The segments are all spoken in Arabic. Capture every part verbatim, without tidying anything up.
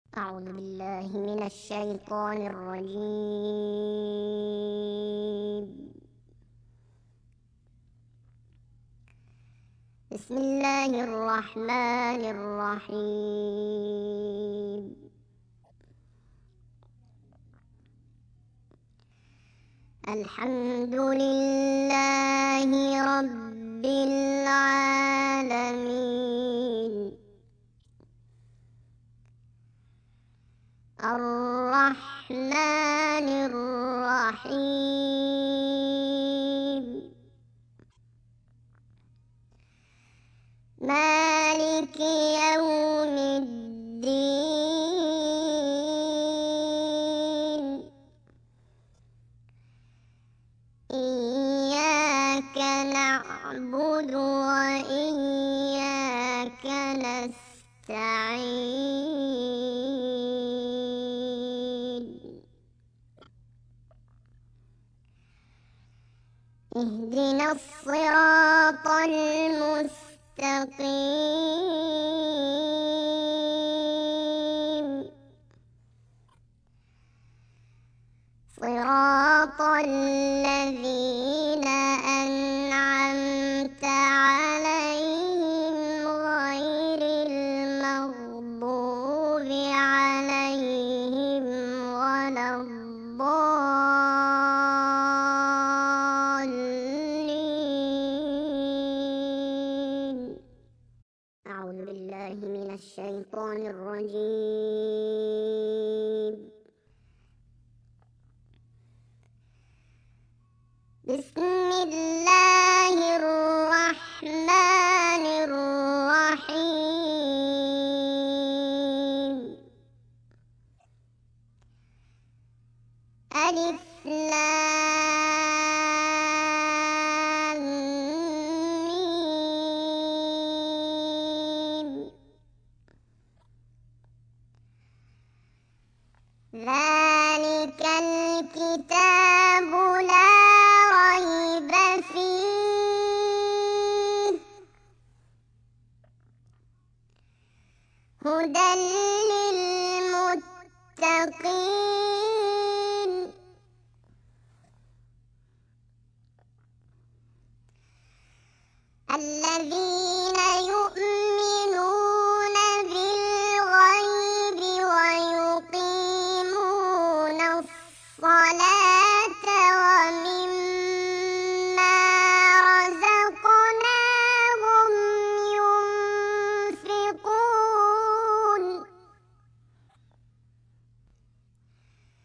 أعوذ بالله من الشيطان الرجيم. بسم الله الرحمن الرحيم. الحمد لله رب العالمين، الرحمن الرحيم، مالك يوم الدين، إياك نعبد وإياك نستعين، اهدنا الصراط المستقيم، صراط الذين أنعمت عليهم غير المغضوب عليهم ولا الضالين. أعوذ بالله من الشيطان الرجيم. بسم الله الرحمن الرحيم. ألف لام ميم. ذلك الكتاب لا ريب فيه، هدى للمتقين، الذين يؤمنون بالغيب ويقيمون الصلاة ومما رزقناهم ينفقون،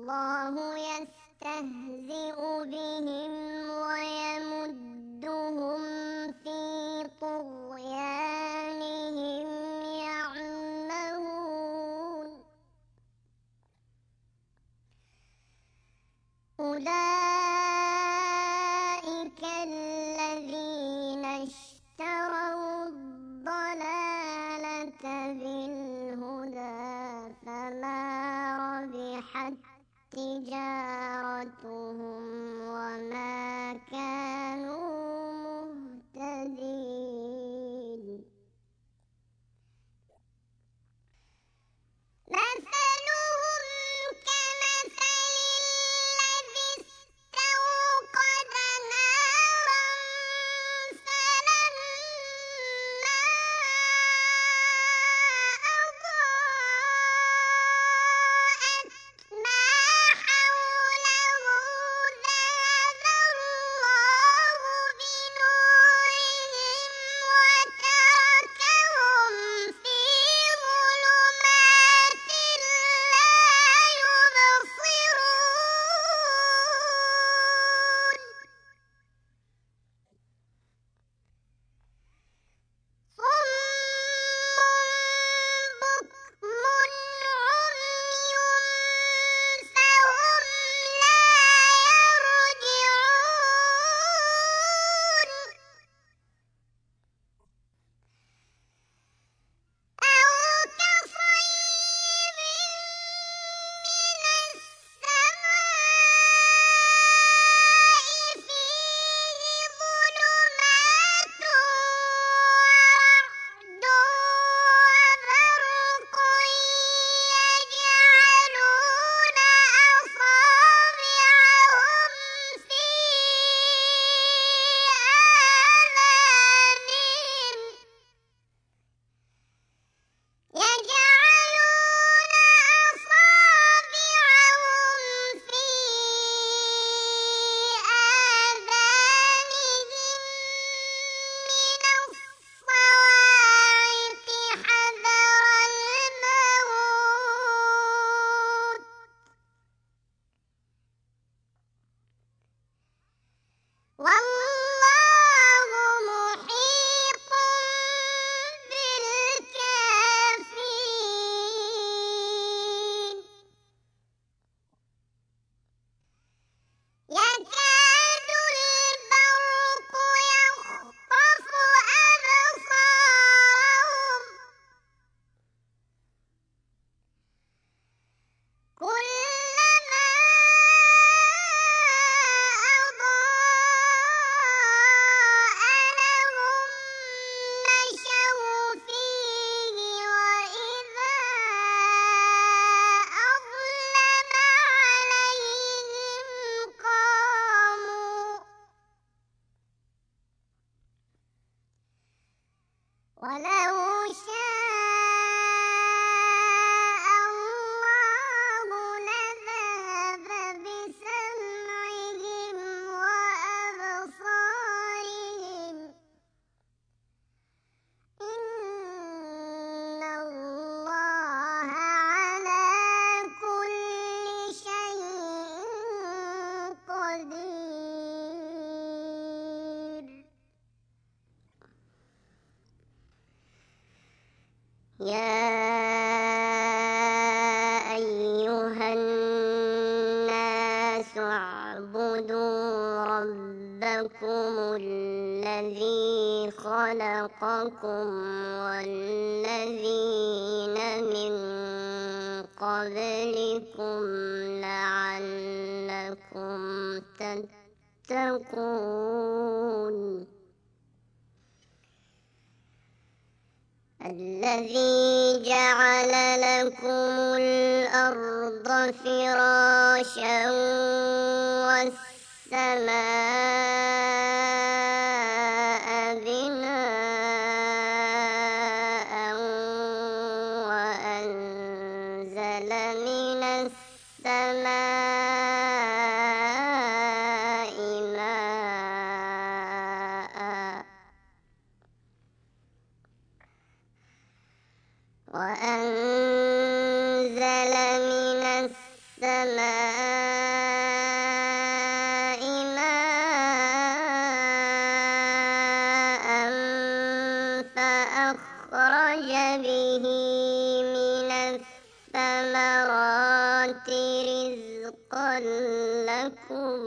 الله يستهزئ بهم ويمدهم في طغيانهم يعمهون أولئك الذين اشتروا الضلالة بالهدى فما ربحت تجارتهم وما كانوا مهتدين مثلهم كمثل الذي استوقد نارا فلما أضاءت ما حوله ذهب الله بنورهم وتركهم في ظلمات لا يبصرون صم بكم عمي فهم لا يرجعون أو كصيب من السماء فيه ظلمات ورعد وبرق يجعلون أصابعهم في آذانهم يجعلون أصابعهم في آذانهم من الصواعق حذر الموت والله محيط بالكافرين يكاد البرق يخطف أبصارهم كلما أضاء لهم مشوا فيه وإذا أظلم عليهم قاموا ولو شاء الله لذهب بسمعهم وأبصارهم إن الله على كل شيء قدير يا أيها الناس اعبدوا ربكم الذي خلقكم والذين من قبلكم لعلكم تتقون الذي جعل لكم الأرض فراشا والسماء بناء وأنزل من السماء ماء وأنزل من السماء أخرج به من الثمرات رزقا لكم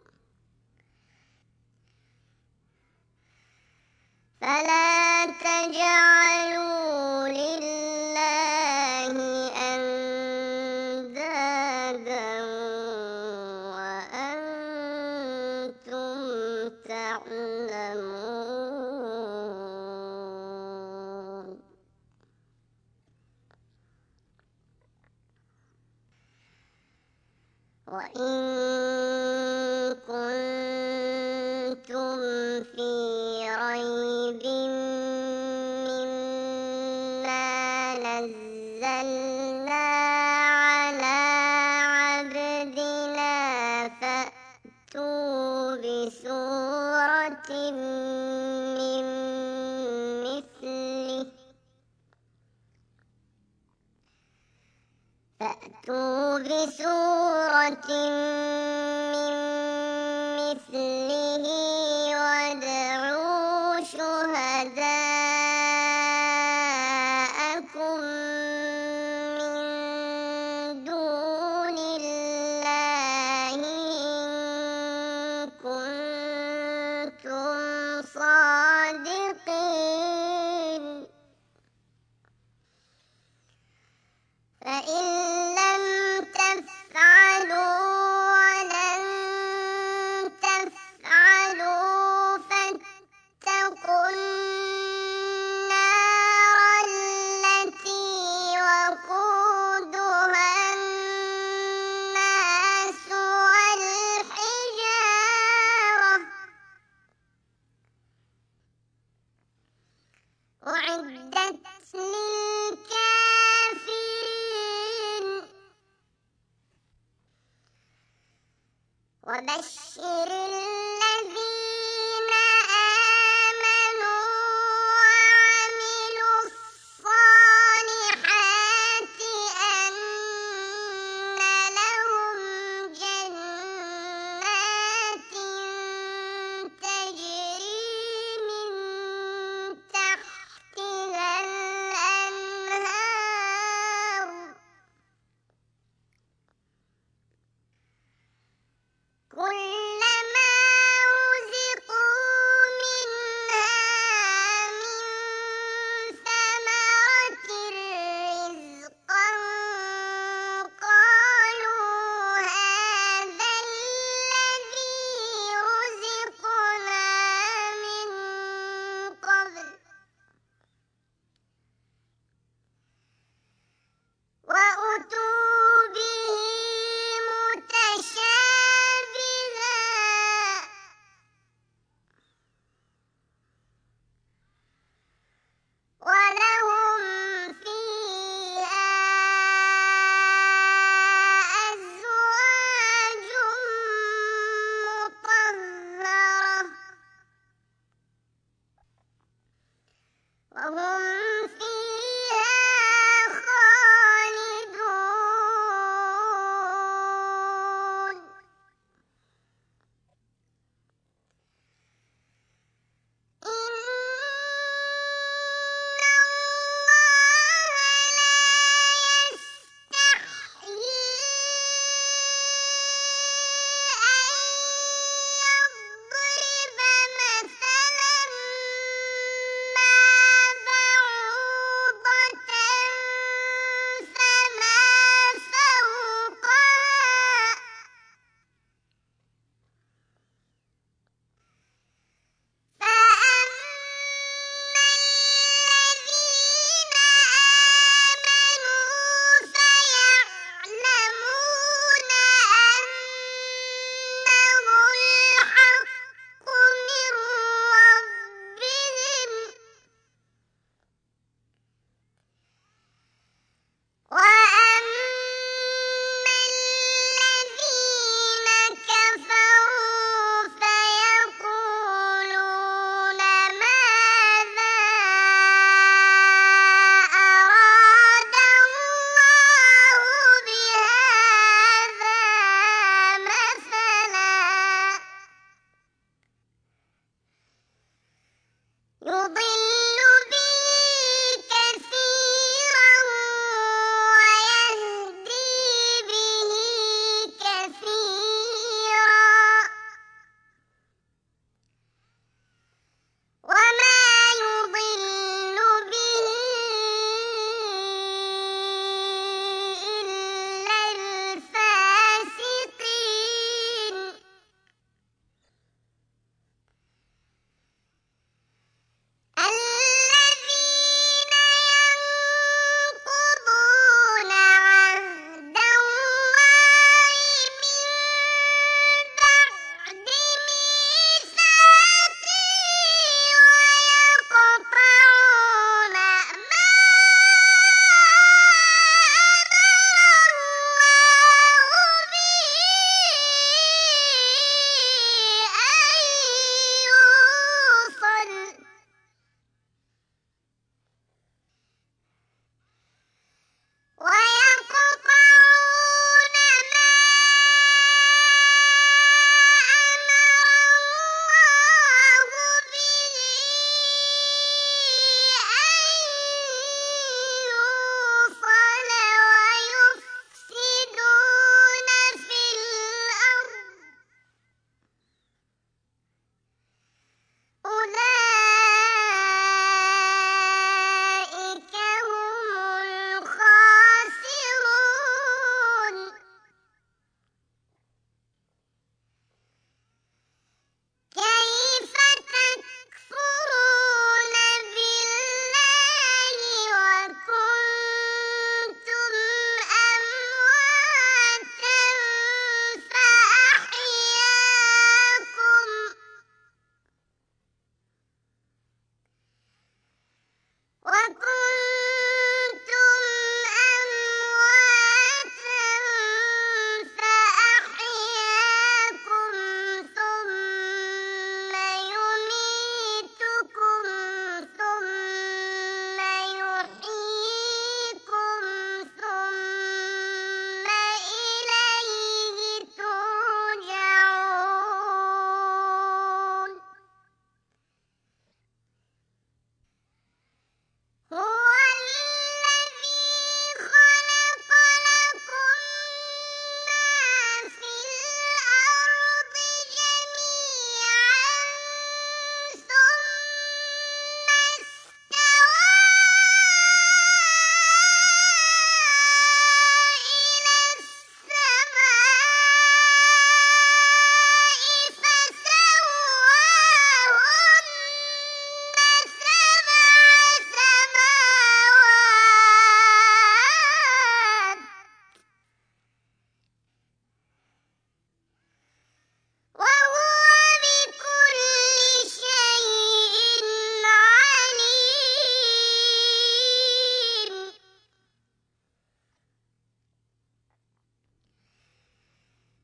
فلا تجعلوا لله أندادا وأنتم تعلمون وإن كنتم في ريب مما نزلنا على عبدنا فأتوا بسورة من مثله فأتوا بسورة من مثله وادعوا شهداءكم من دون الله إن كنتم صادقين فإن لم تفعلوا ولن تفعلوا فاتقوا النار التي وقودها الناس والحجارة أعدت للكافرين وبشر الذين آمنوا وعملوا الصالحات أن لهم جنات تجري من تحتها الأنهار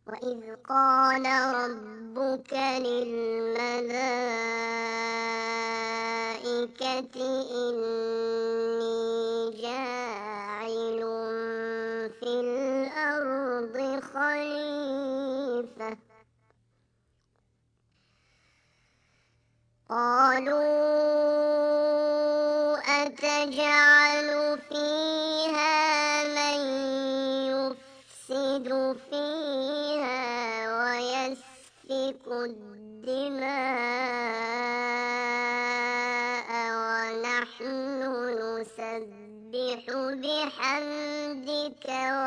وإذ قال ربك للملائكة إني جاعل في الأرض خليفة قالوا أتجعل فيها من يفسد فيها ويسفك الدماء ونحن نسبح بحمدك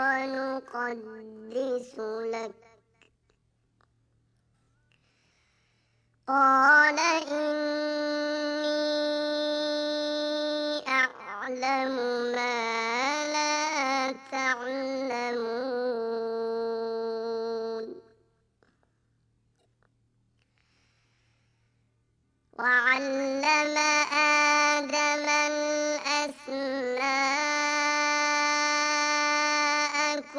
ونقدس لك قال إني أعلم ما لا تعلمون وعلم آدم الأسماء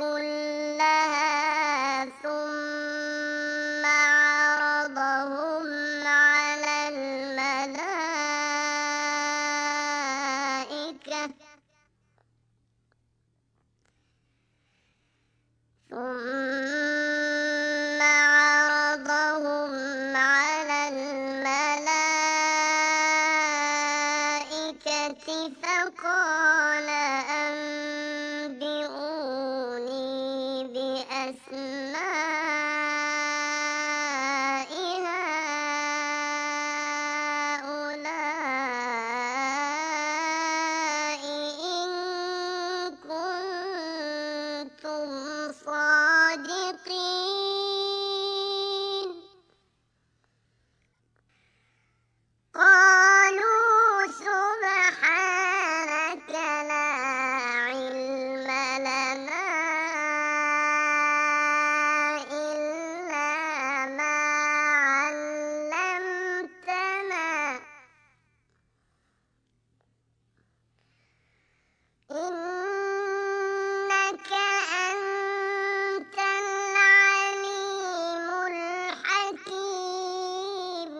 كلها ثم عرضهم على الملائكة ثم عرضهم على الملائكة فقال أنبئوني بأسماء هؤلاء إن كنتم صادقين قالوا سبحانك لا علم لنا إلا ما علمتنا إنك أنت العليم الحكيم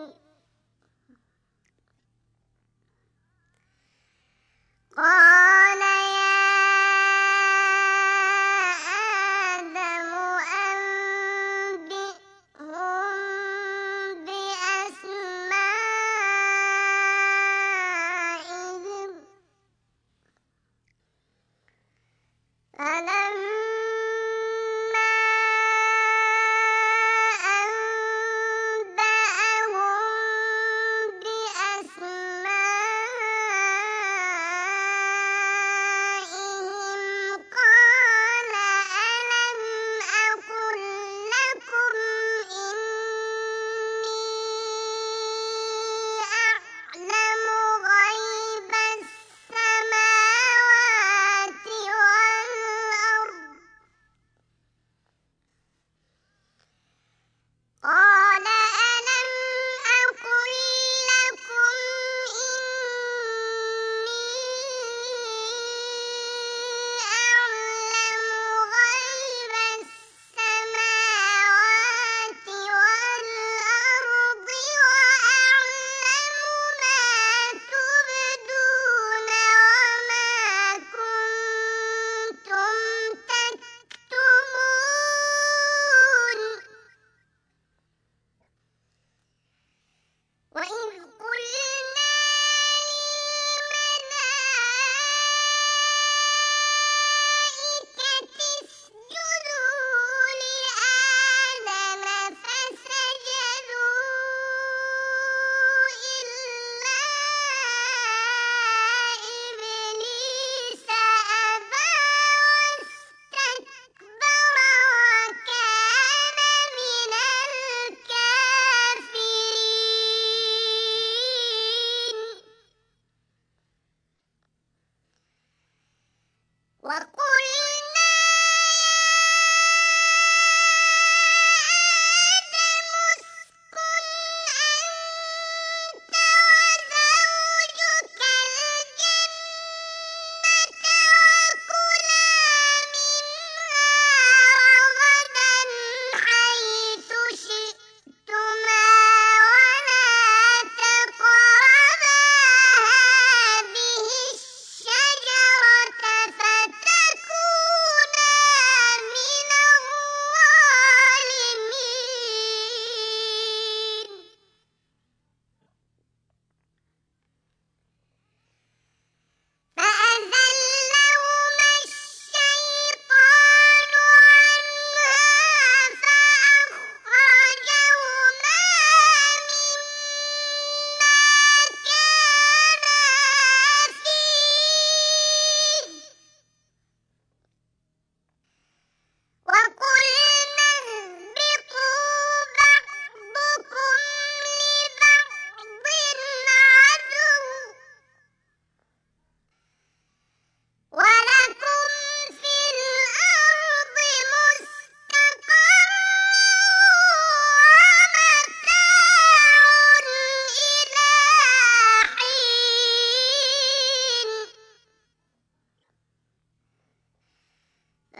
قال يا آدم أنبئهم بأسمائهم فلما أنبأهم بأسمائهم قال ألم أقل لكم إني أعلم غيب السماوات والأرض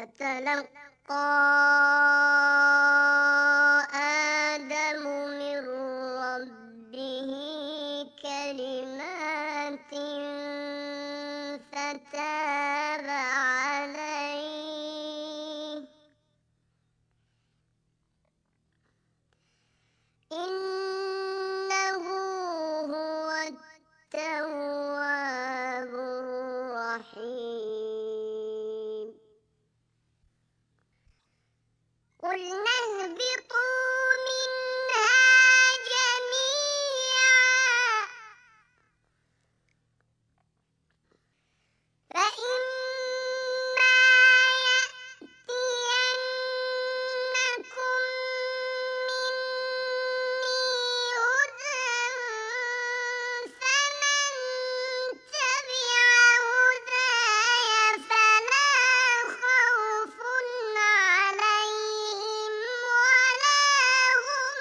فتلقى آدم من ربه كلمات فتاب عليه إنه هو التواب الرحيم قلنا اهبطوا منها جميعا فإما يأتينكم مني هدى فمن تبع هداي فلا خوف عليهم ولا هم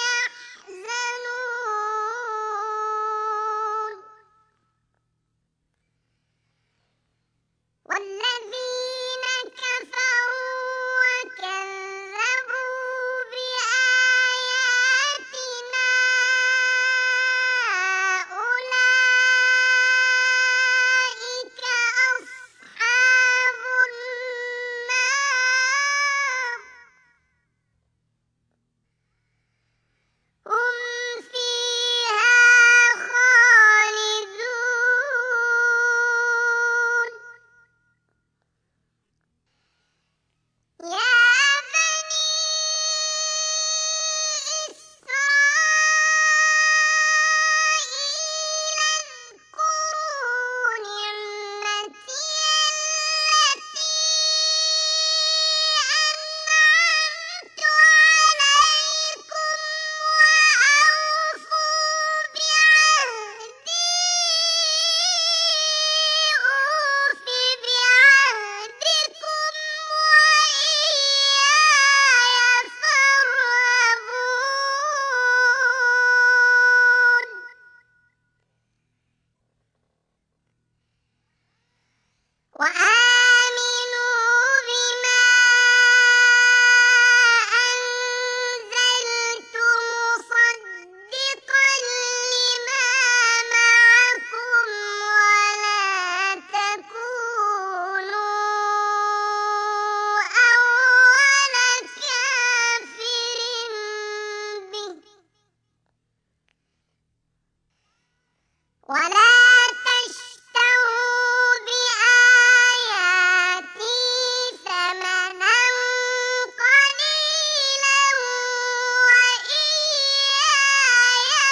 يحزنون والذين كفروا وكذبوا بآياتنا أولئك أصحاب النار هم فيها خالدون يا بني إسرائيل اذكروا نعمتي التي أنعمت عليكم وأوفوا بعهدي أوف بعهدكم وإياي فارهبون وآمنوا بما أنزلت مصدقا لما معكم ولا تكونوا أول كافر به ولا تشتروا بآياتي ثمنا قليلا وإياي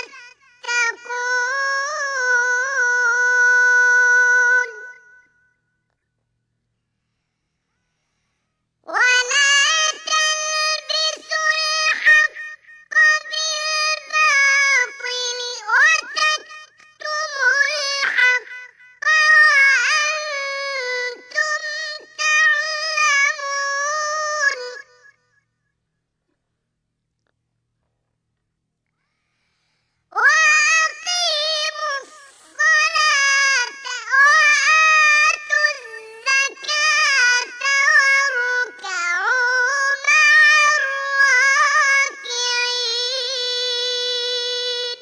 فاتقون ولا تلبسوا الحق بالباطل وتكتموا الحق وأنتم تعلمون وأقيموا الصلاة وآتوا الزكاة واركعوا مع الراكعين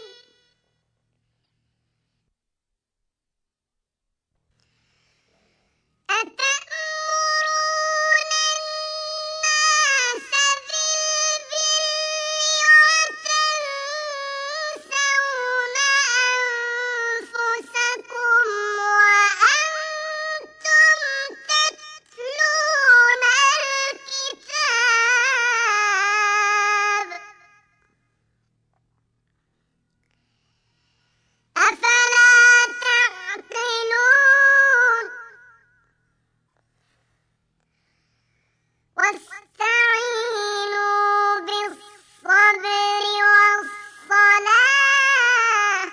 أتأمرون الناس بالبر وتنسون أنفسكم وأنتم تتلون الكتاب أفلا تعقلون واستعينوا بالصبر والصلاة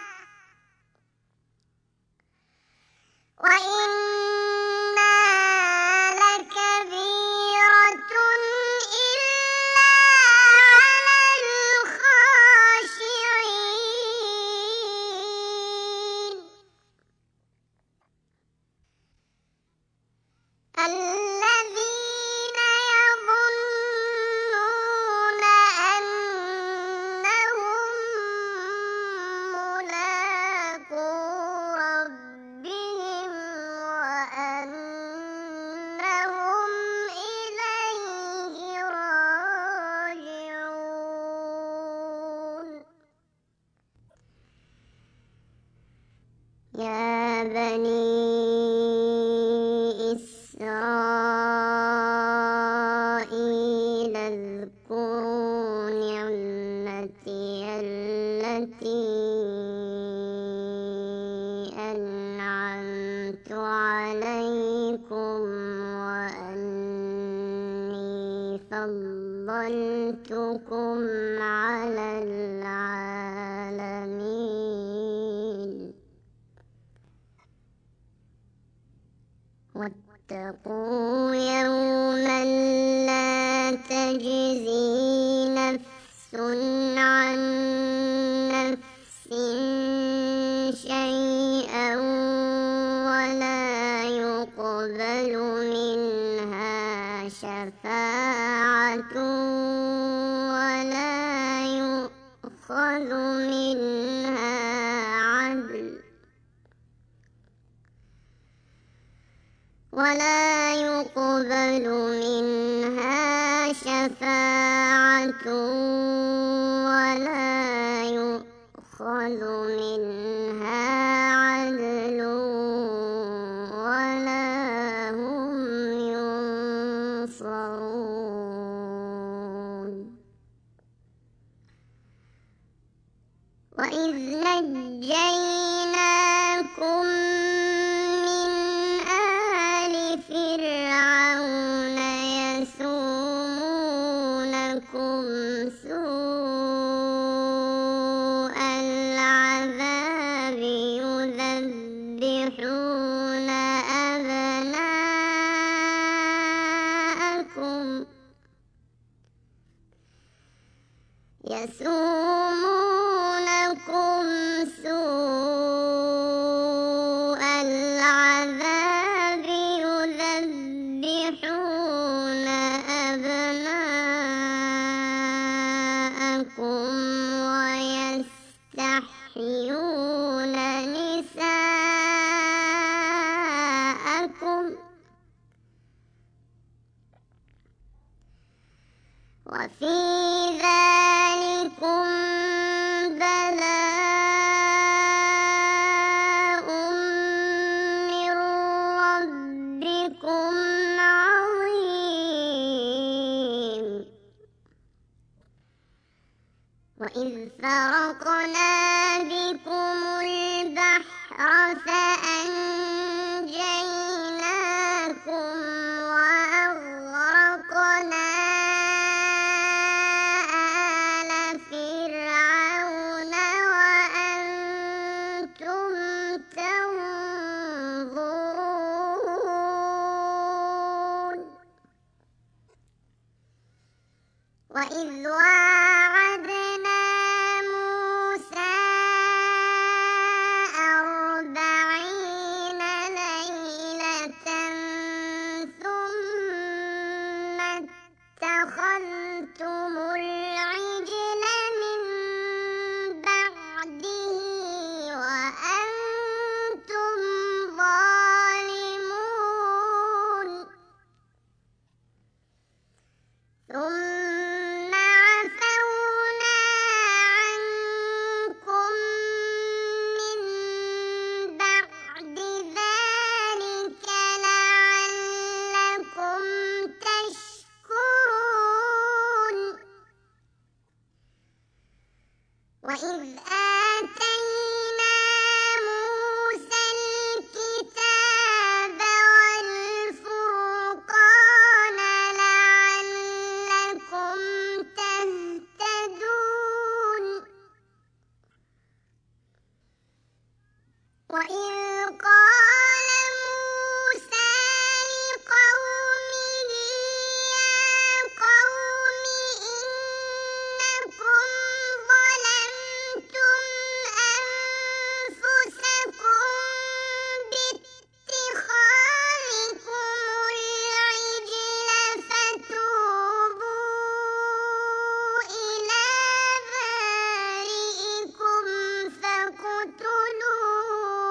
وإنها لكبيرة إلا على الخاشعين الذين عليكم وأني فضلتكم على العالمين واتقوا يوما لا تجزي نفس عن نفس شيئا ولا يقبل منها شفاعة ولا يؤخذ منها عدل ولا يقبل منها شفاعة ولا يؤخذ منها عدل ولا هم ينصرون وإذ نجيناكم من آل فرعون يسومونكم سوء العذاب يذبحون أبناءكم يسومونكم سوء العذاب يذبحون أبناءكم ويستحيون نساءكم وفي ذلكم بلاء من ربكم عظيم وإذ فرقنا بكم البحر فأنجيناكم وأغرقنا آل فرعون وأنتم تنظرون وإذ واعدنا موسى أربعين ليلة ثم اتخذتم العجل من بعده وأنتم ظالمون ثم عفونا عنكم من بعد ذلك لعلكم تشكرون وإذ آتينا موسى الكتاب والفرقان لعلكم تهتدون وإذ قال موسى لقومه يا قوم إنكم ظلمتم أنفسكم باتخاذكم العجل فتوبوا إلى بارئكم فاقتلوا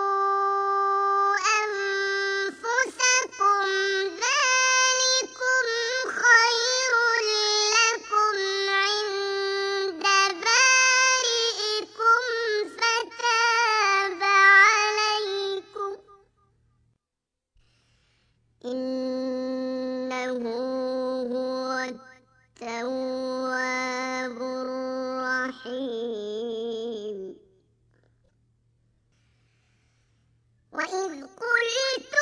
أنفسكم ذلكم خير لكم عند بارئكم فتاب عليكم إنه هو التواب الرحيم وإذ قلتم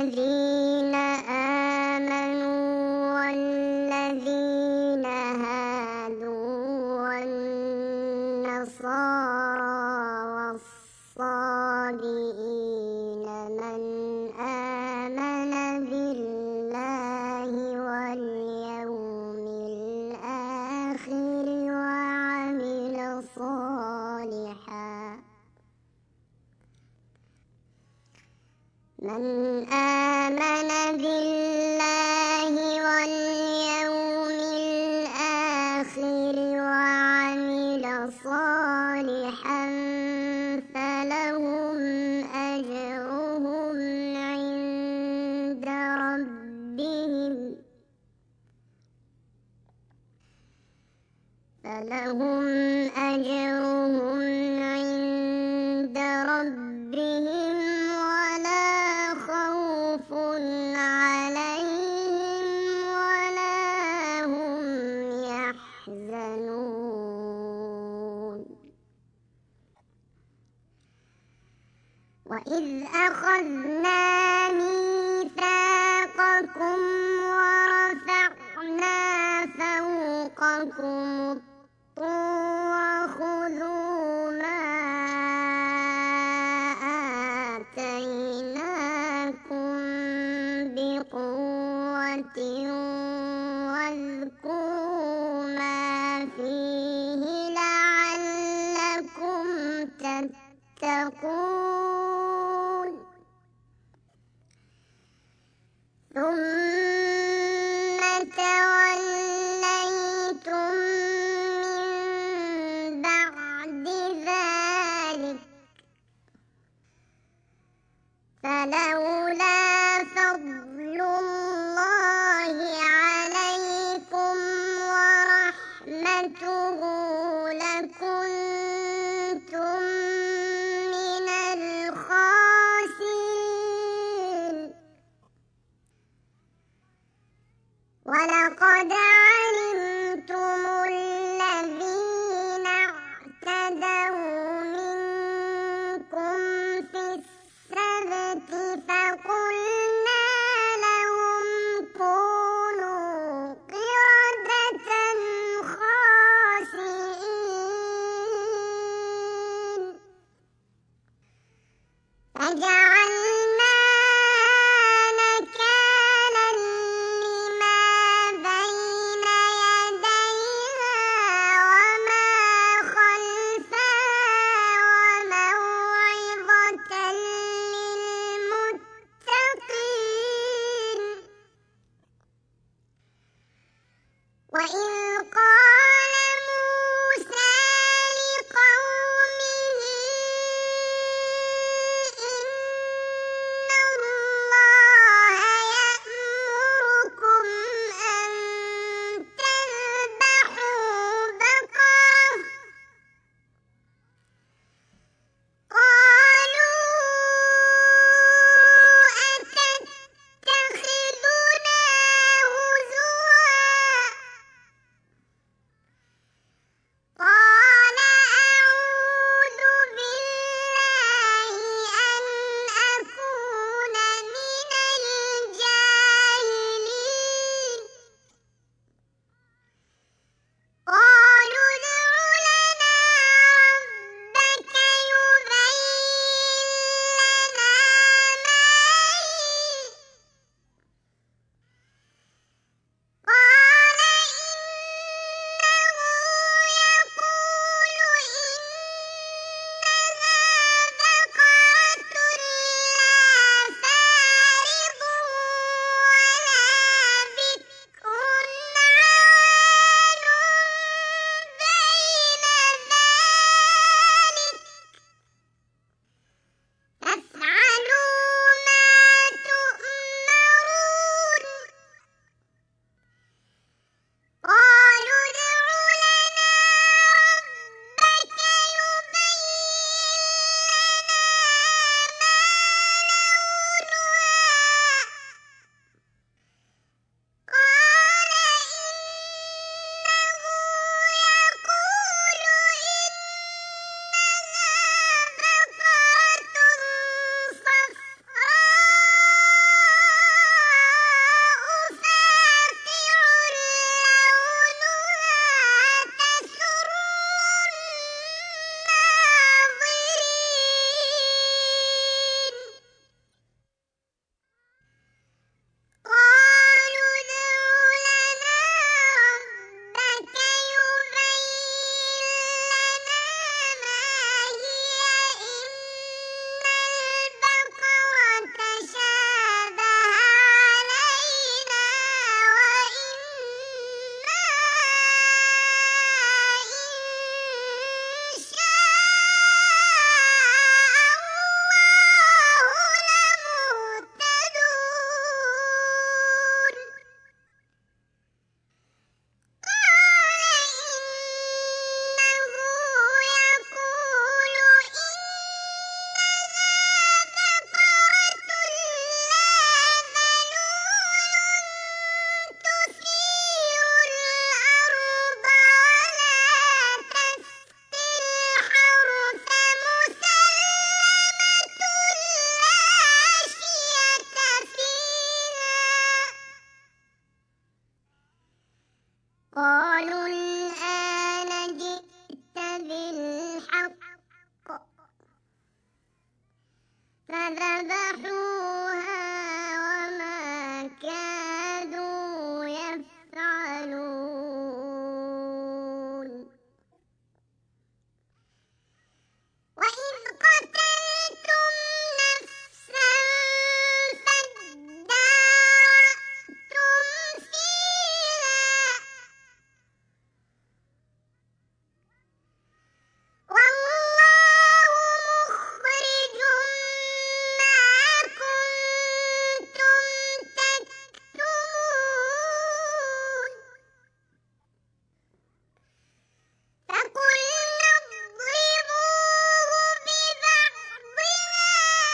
الذين آمنوا والذين هادوا والنصارى والصابئين من آمن بالله واليوم الآخر وعمل صالحا من آمن بالله واليوم الآخر وعمل صالحا فلهم أجرهم عند ربهم فلهم أجرهم عند ربهم ولا خوف عليهم ولا هم يحزنون وإذ أخذنا ميثاقكم ورفعنا فوقكم الطور خذوا ما آتيناكم بقوة واذكروا ما فيه لعلكم تتقون ثم توليتم من بعد ذلك فلولا فضل الله عليكم ورحمته لكنتم من الخاسرين ذبحوها وما كادوا يفعلون وإذ قتلتم نفسا فادارأتم فيها والله مخرج ما كنتم تكتمون فقلنا اضربوه ببعضها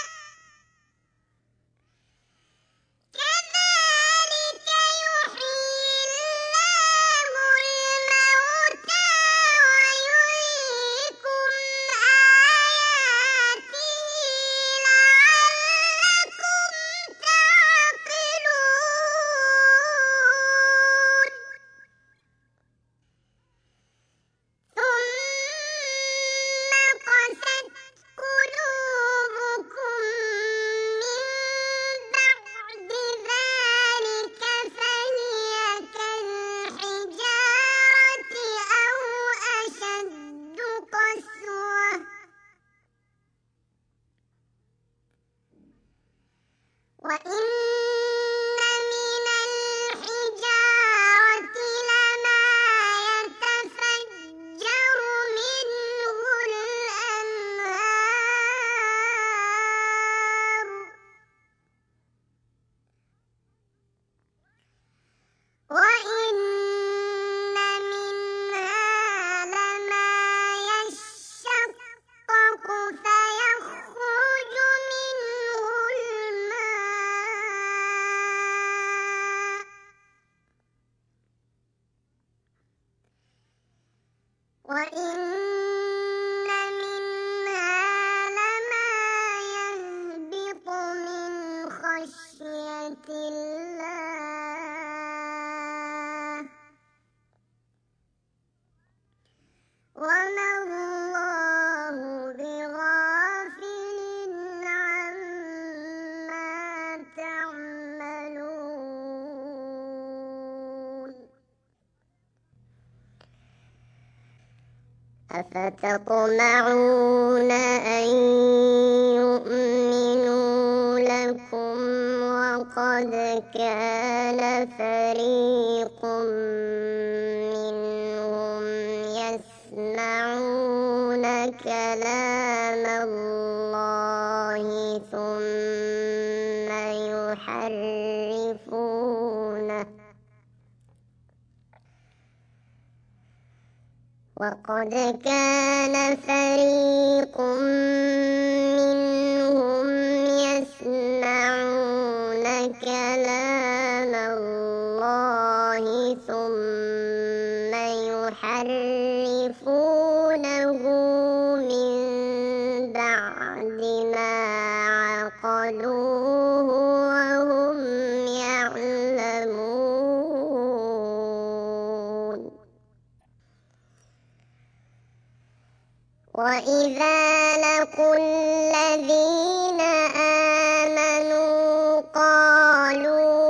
كذلك يحيي الله الموتى ويريكم آياته لعلكم تعقلون ثم قست قلوبكم من بعد ذلك فهي كالحجارة أو أشد قسوة وإن من الحجارة لما يتفجر منه الأنهار وإن منها لما يشقق فيخرج منه الماء وإن منها لما يهبط من خشية الله وما الله بغافل عما تعملون أفتطمعون أن يؤمنوا لكم وقد كان فريق منهم يسمعون كلام الله ثم يحرفونه وقد كان فريق منهم يسمعون كلام الله ثم يحرفونه من بعد ما عقلوه وهم يعلمون وإذا لقوا الذين آمنوا قالوا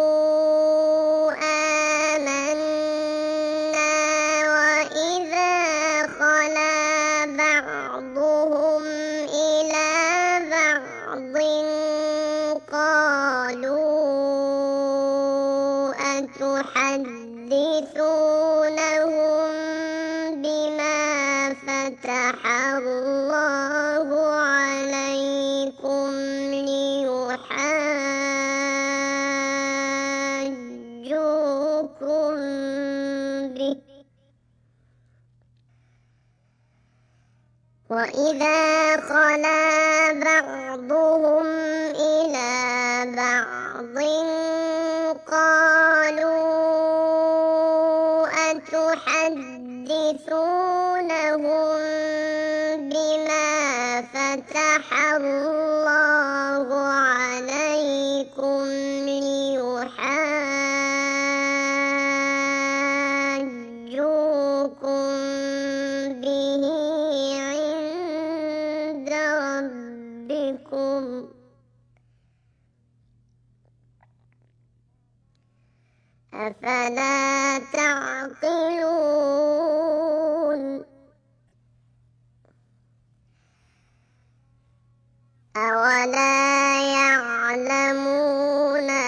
آمنا وإذا خلا بعضهم إلى بعض قالوا أتحدثونهم بما فتح الله عليكم ليحاجوكم به وإذا خلا بعضهم إلى بعض قالوا أتحدثونهم بما فتح الله عليكم ليحاجوكم به عند ربكم أفلا تعقلون أولا يعلمون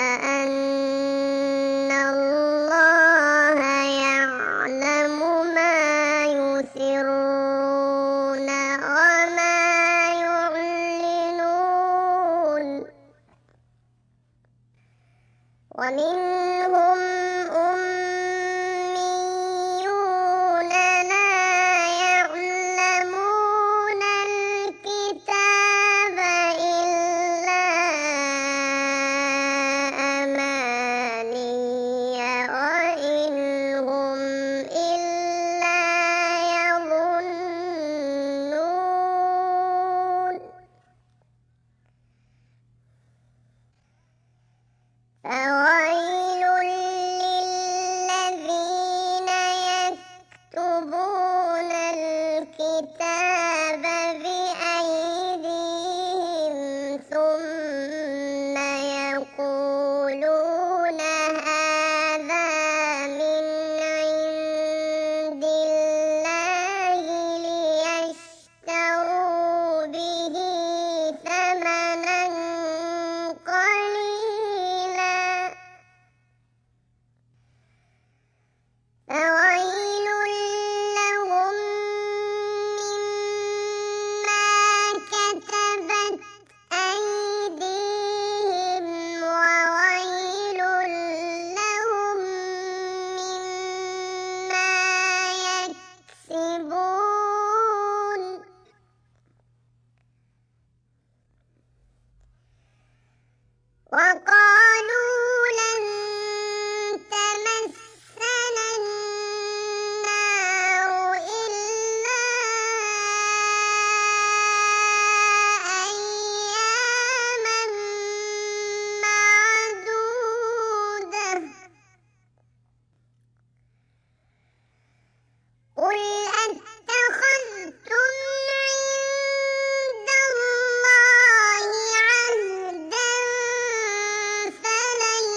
أن الله يعلم ما يسرون وما يعلنون ومنهم أميون لا يعلمون الكتاب إلا أماني وإن هم إلا يظنون فويل للذين يكتبون الكتاب بأيديهم ثم يقولون هذا من عند الله ليشتروا به ثمنا قليلا فويل لهم مما كتبت أيديهم وويل لهم مما يكسبون وقالوا لن تمسنا النار إلا أياما معدودة قل أتخذتم عند الله عهدا فلن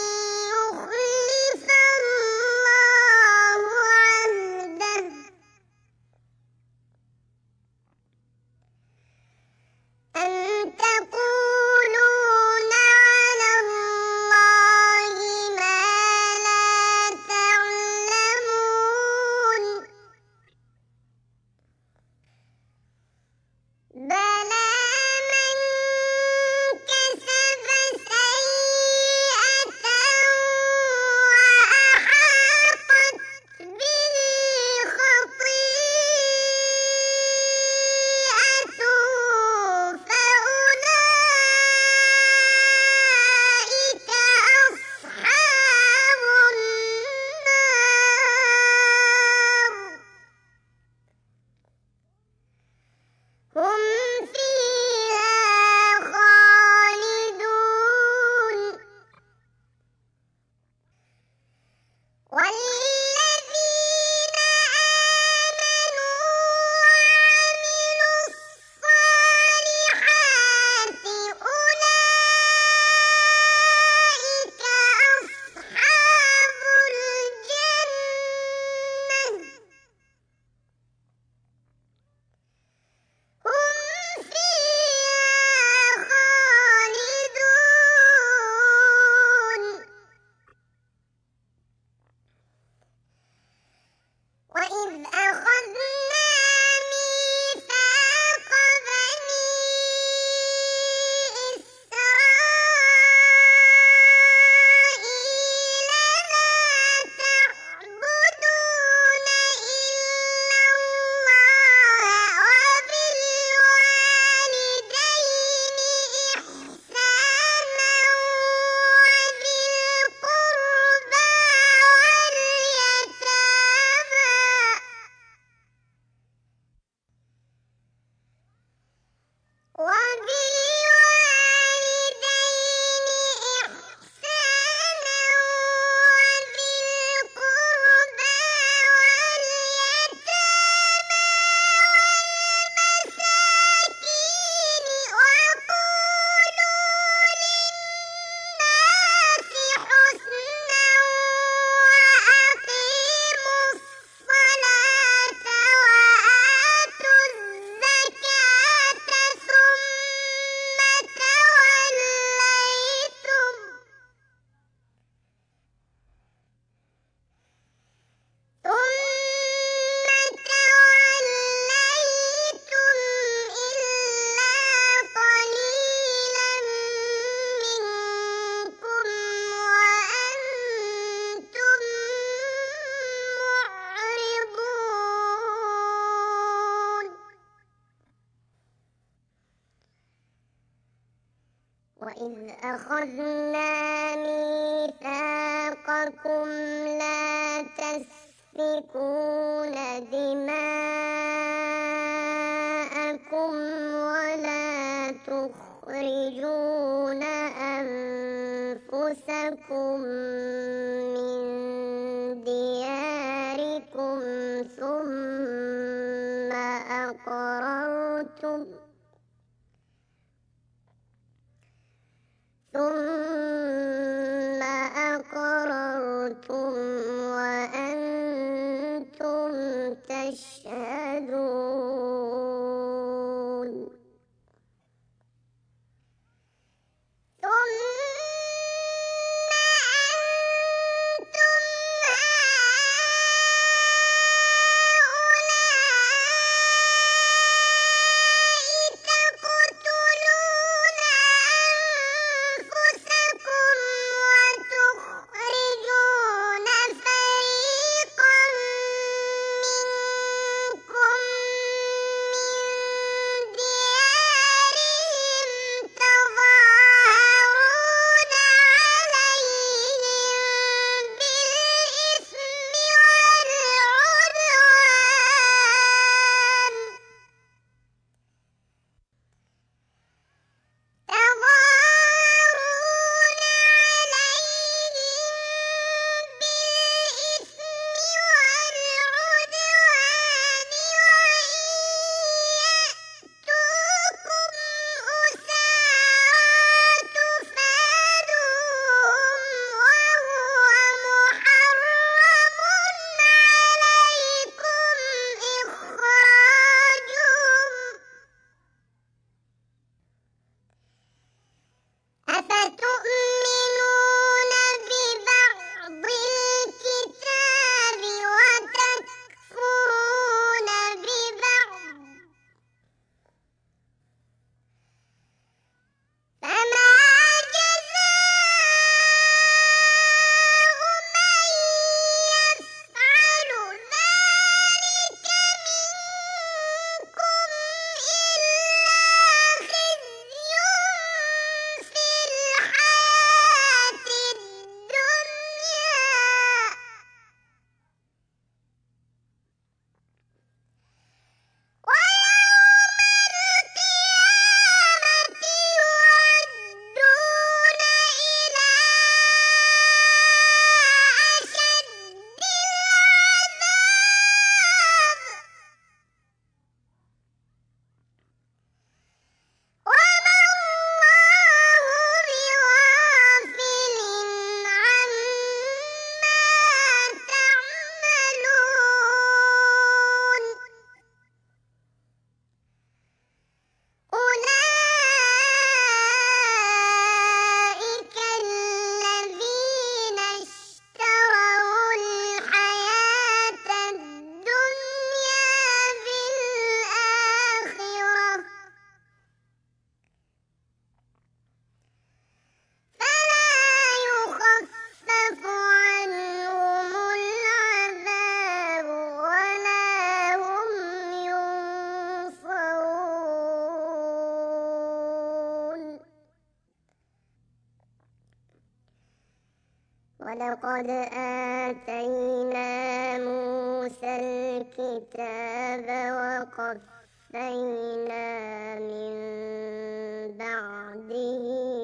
يخلف الله عهده أم تقولون على الله ما لا تعلمون بلى من كسب سيئة وأحاطت به خطيئته فأولئك أصحاب النار هم فيها خالدون والذين آمنوا وعملوا الصالحات أولئك أصحاب الجنة هم وإذ أخذنا ميثاقكم لا تسفكون دماءكم ولا تخرجون أنفسكم من دياركم ثم أقررتم ثم أقررتم وأنتم تشهدون ثم أنتم هؤلاء تقتلون أنفسكم وتخرجون فريقا منكم من ديارهم تظاهرون عليهم بالإثم والعدوان تظاهرون عليهم بالإثم والعدوان وإن يأتوكم أسارى تفادوهم وهو محرم عليكم إخراجهم أفتؤمنون ببعض الكتاب وتكفرون ببعض فما جزاء من يفعل ذلك منكم إلا خزي في الحياة الدنيا ويوم القيامة يردون إلى أشد العذاب وما الله بغافل عما تعملون أولئك الذين اشتروا الحياة الدنيا بالآخرة فلا يخفف عنهم العذاب ولا هم ينصرون ولقد آتينا موسى الكتاب وقفينا من بعده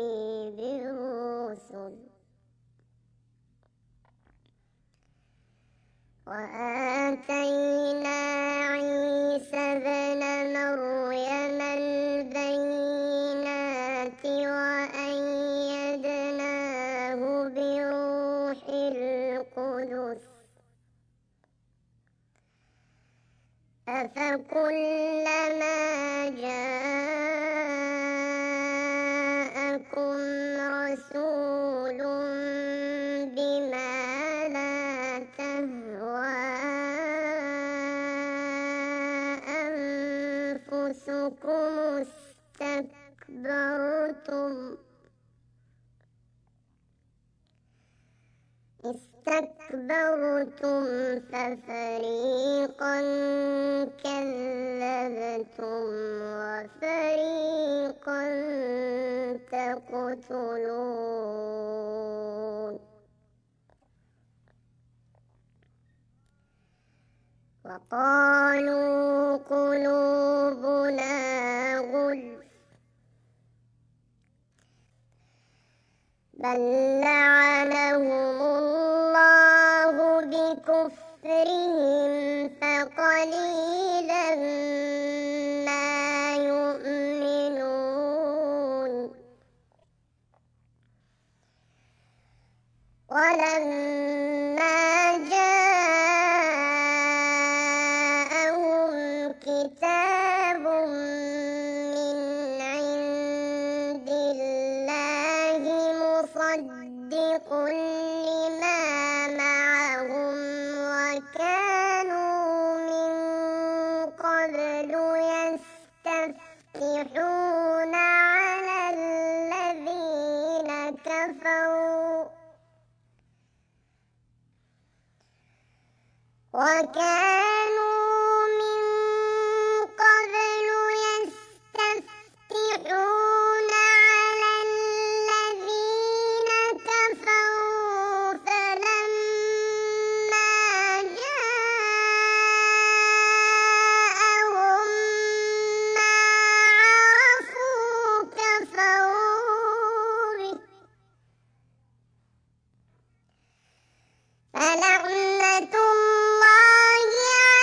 بالرسل وآتينا عيسى ابن مريم البينات وأيدناه بروح القدس أفكلما جاءكم رسول بما لا تهوى أنفسكم استكبرتم استكبرتم ففريقا كذبتم وفريقا تقتلون وقالوا قلوبنا غلف بل لعنهم الله بكفرهم فقليلا ما يؤمنون ولما جاءهم كتاب من عند الله مصدق لما معهم وكانوا من قبل يستفتحون على الذين كفروا وكانوا من قبل يستفتحون على الذين كفروا فلما جاءهم ما عرفوا كفروا به فلعنة الله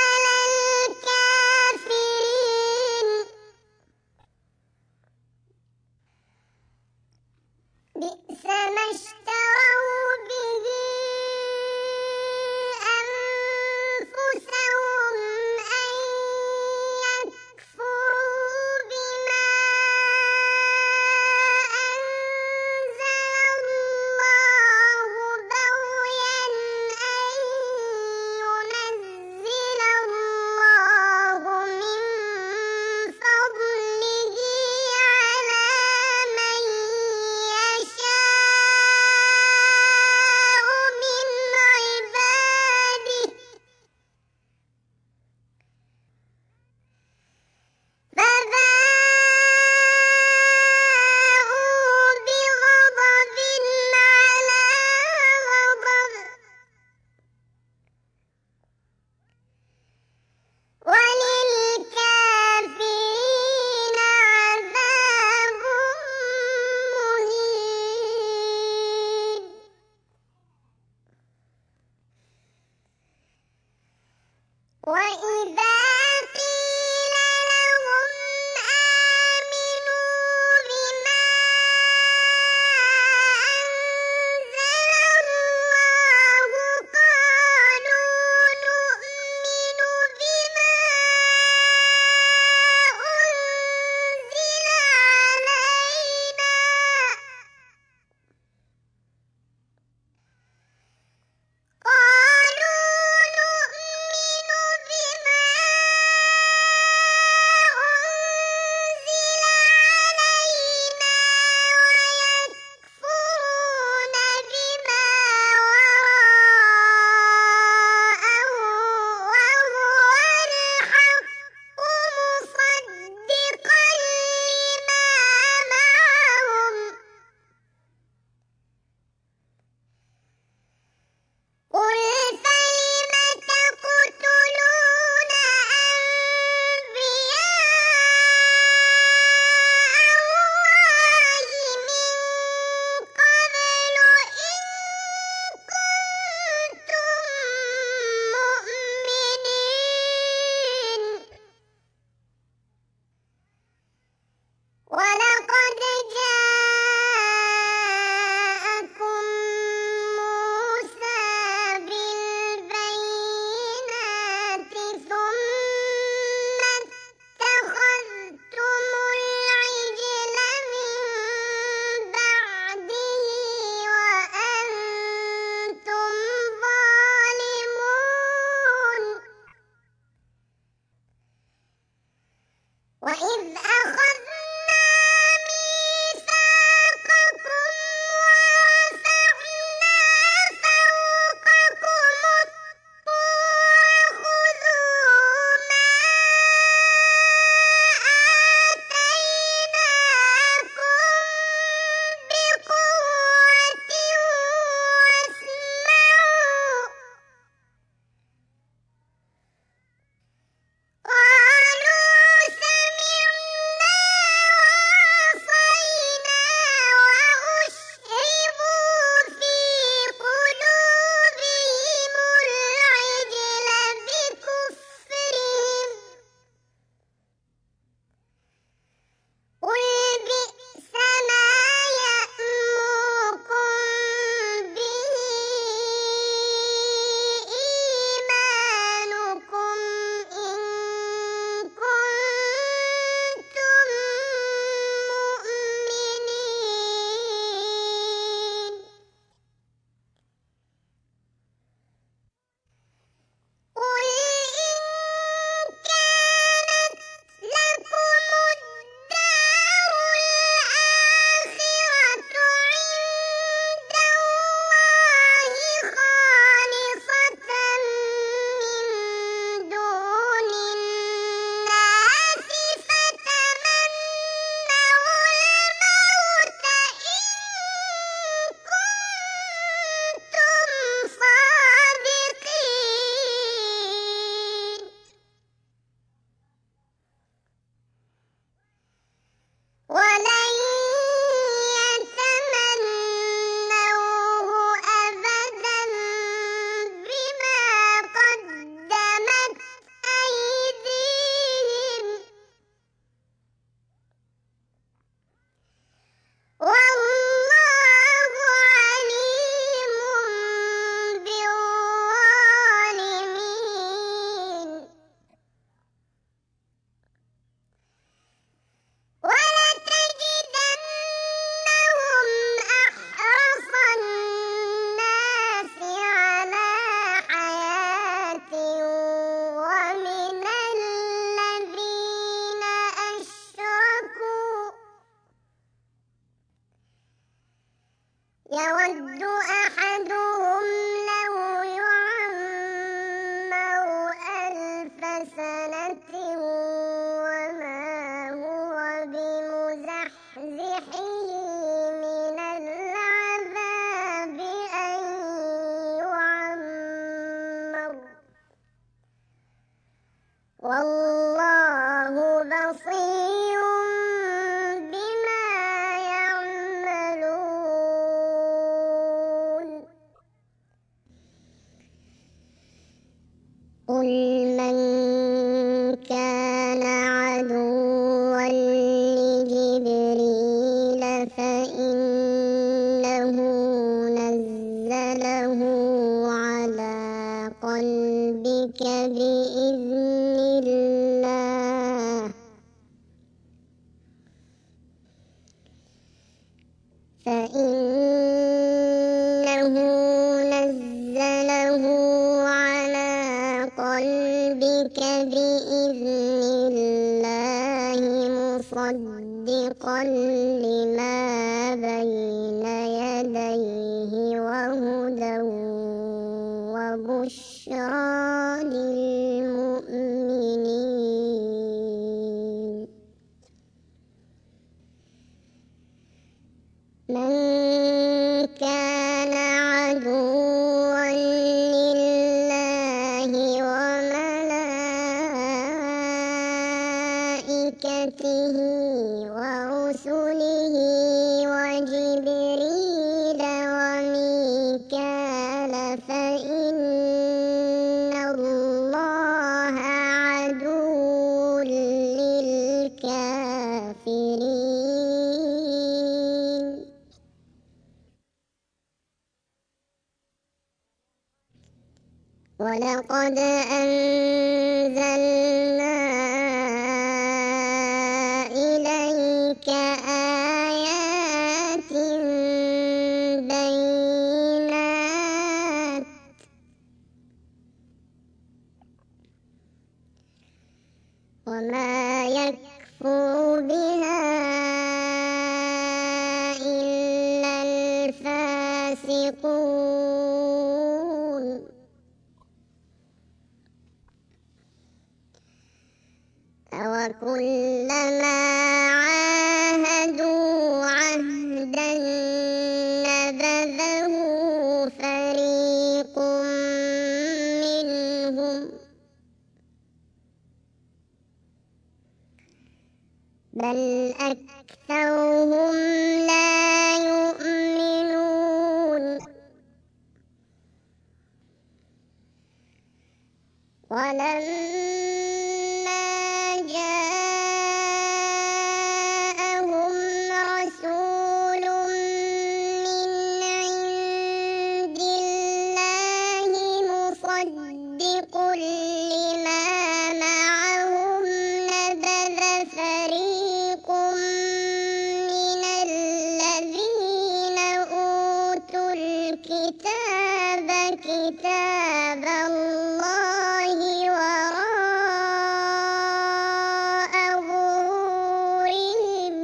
فإنه نزله على قلبك بإذن الله مصدقا لما بين يديه وهدى وبشرى للمؤمنين. من كان عدوا لله وملائكته ورسله وجبريل وميكال فإن الله عدو للكافرين. ولقد أنزلنا إليك آيات بينات وما يكفر بها إلا الفاسقون. أوكلما عاهدوا عهدا نبذه فريق منهم بل أكثرهم لا يؤمنون. ولما جاءهم رسول من عند الله مصدق لما معهم نبذ فريق من الذين أوتوا الكتاب كتاب الله وراء ظهورهم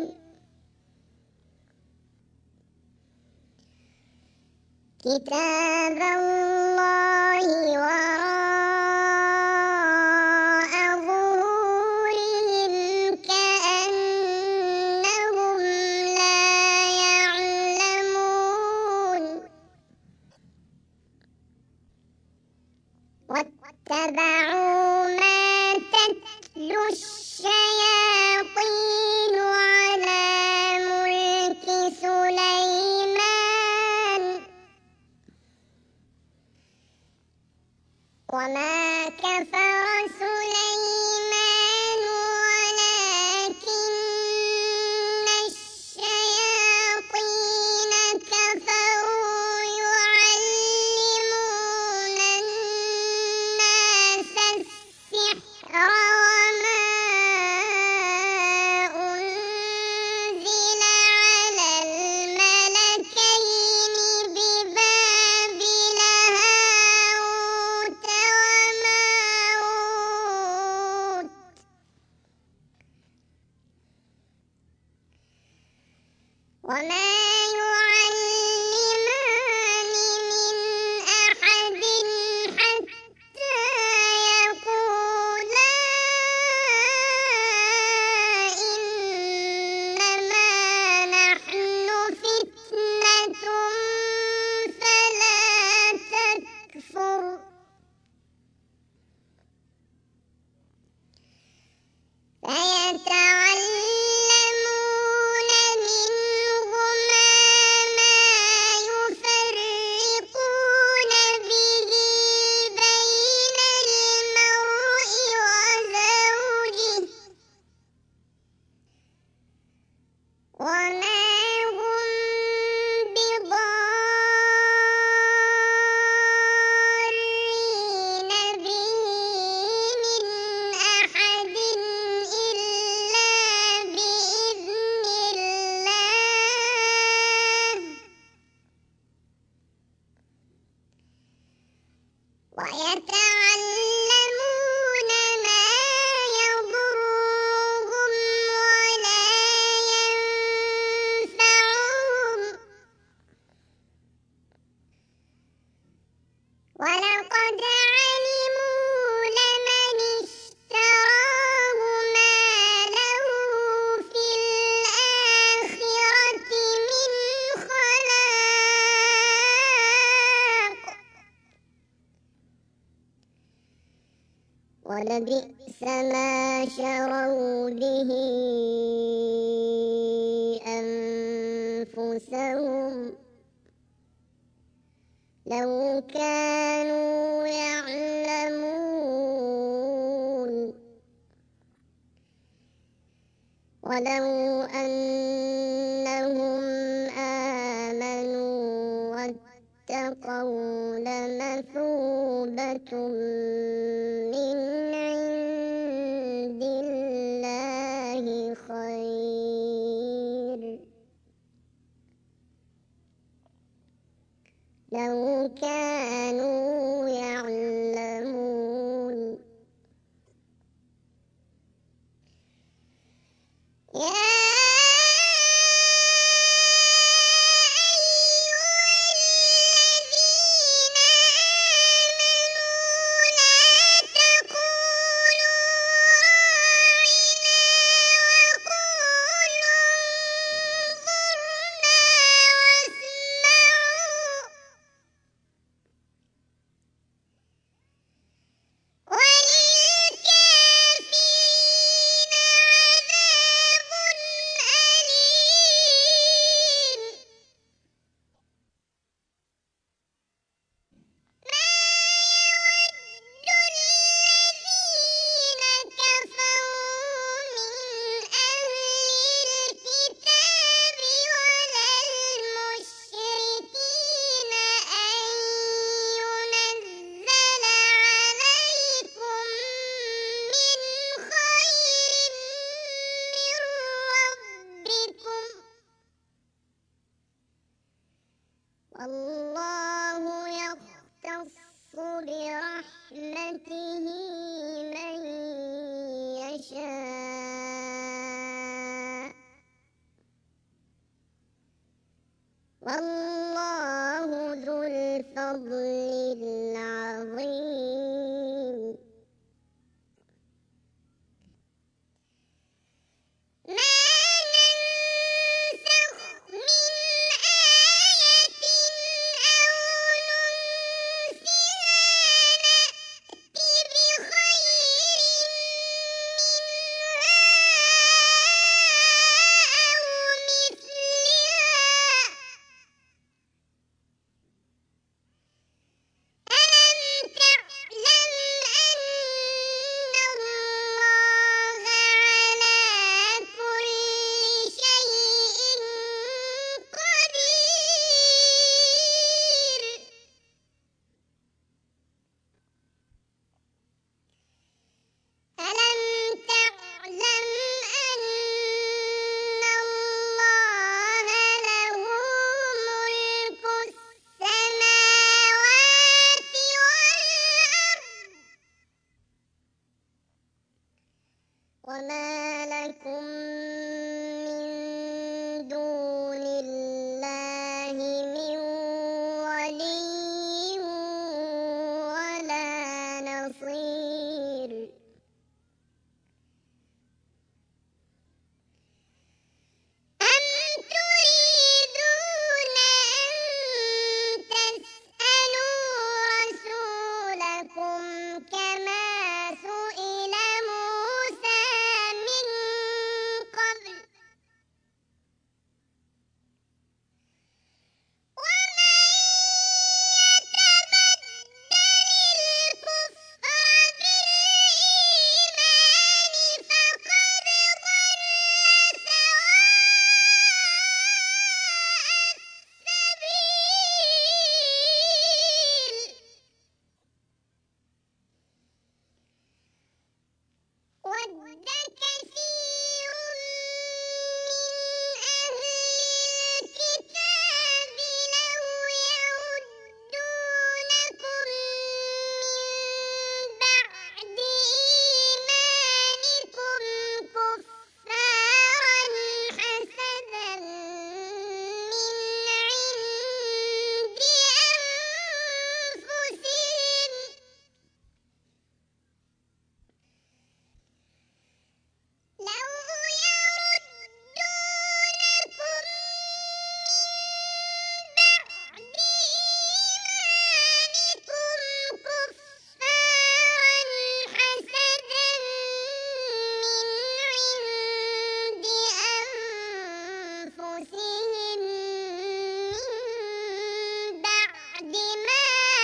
كتاب الله وراء ظهورهم كأنهم لا يعلمون. واتبعوا ما تتلو الشياطين على ملك سليمان وما كفر سليمان ولكن الشياطين كفروا يعلمون الناس السحر وما أنزل على الملكين ببابل هاروت وماروت وما يعلمان من أحد حتى يقولا إنما نحن فتنة فلا تكفر. فيتعلمون منهم ولبئس ما شروا به أنفسهم لو كانوا يعلمون ولو أنهم آمنوا واتقوا لمثوبة من عند الله خير لو كانوا يعلمون يا والله يختص برحمته من يشاء والله ذو الفضل العظيم أنفسهم من بعد ما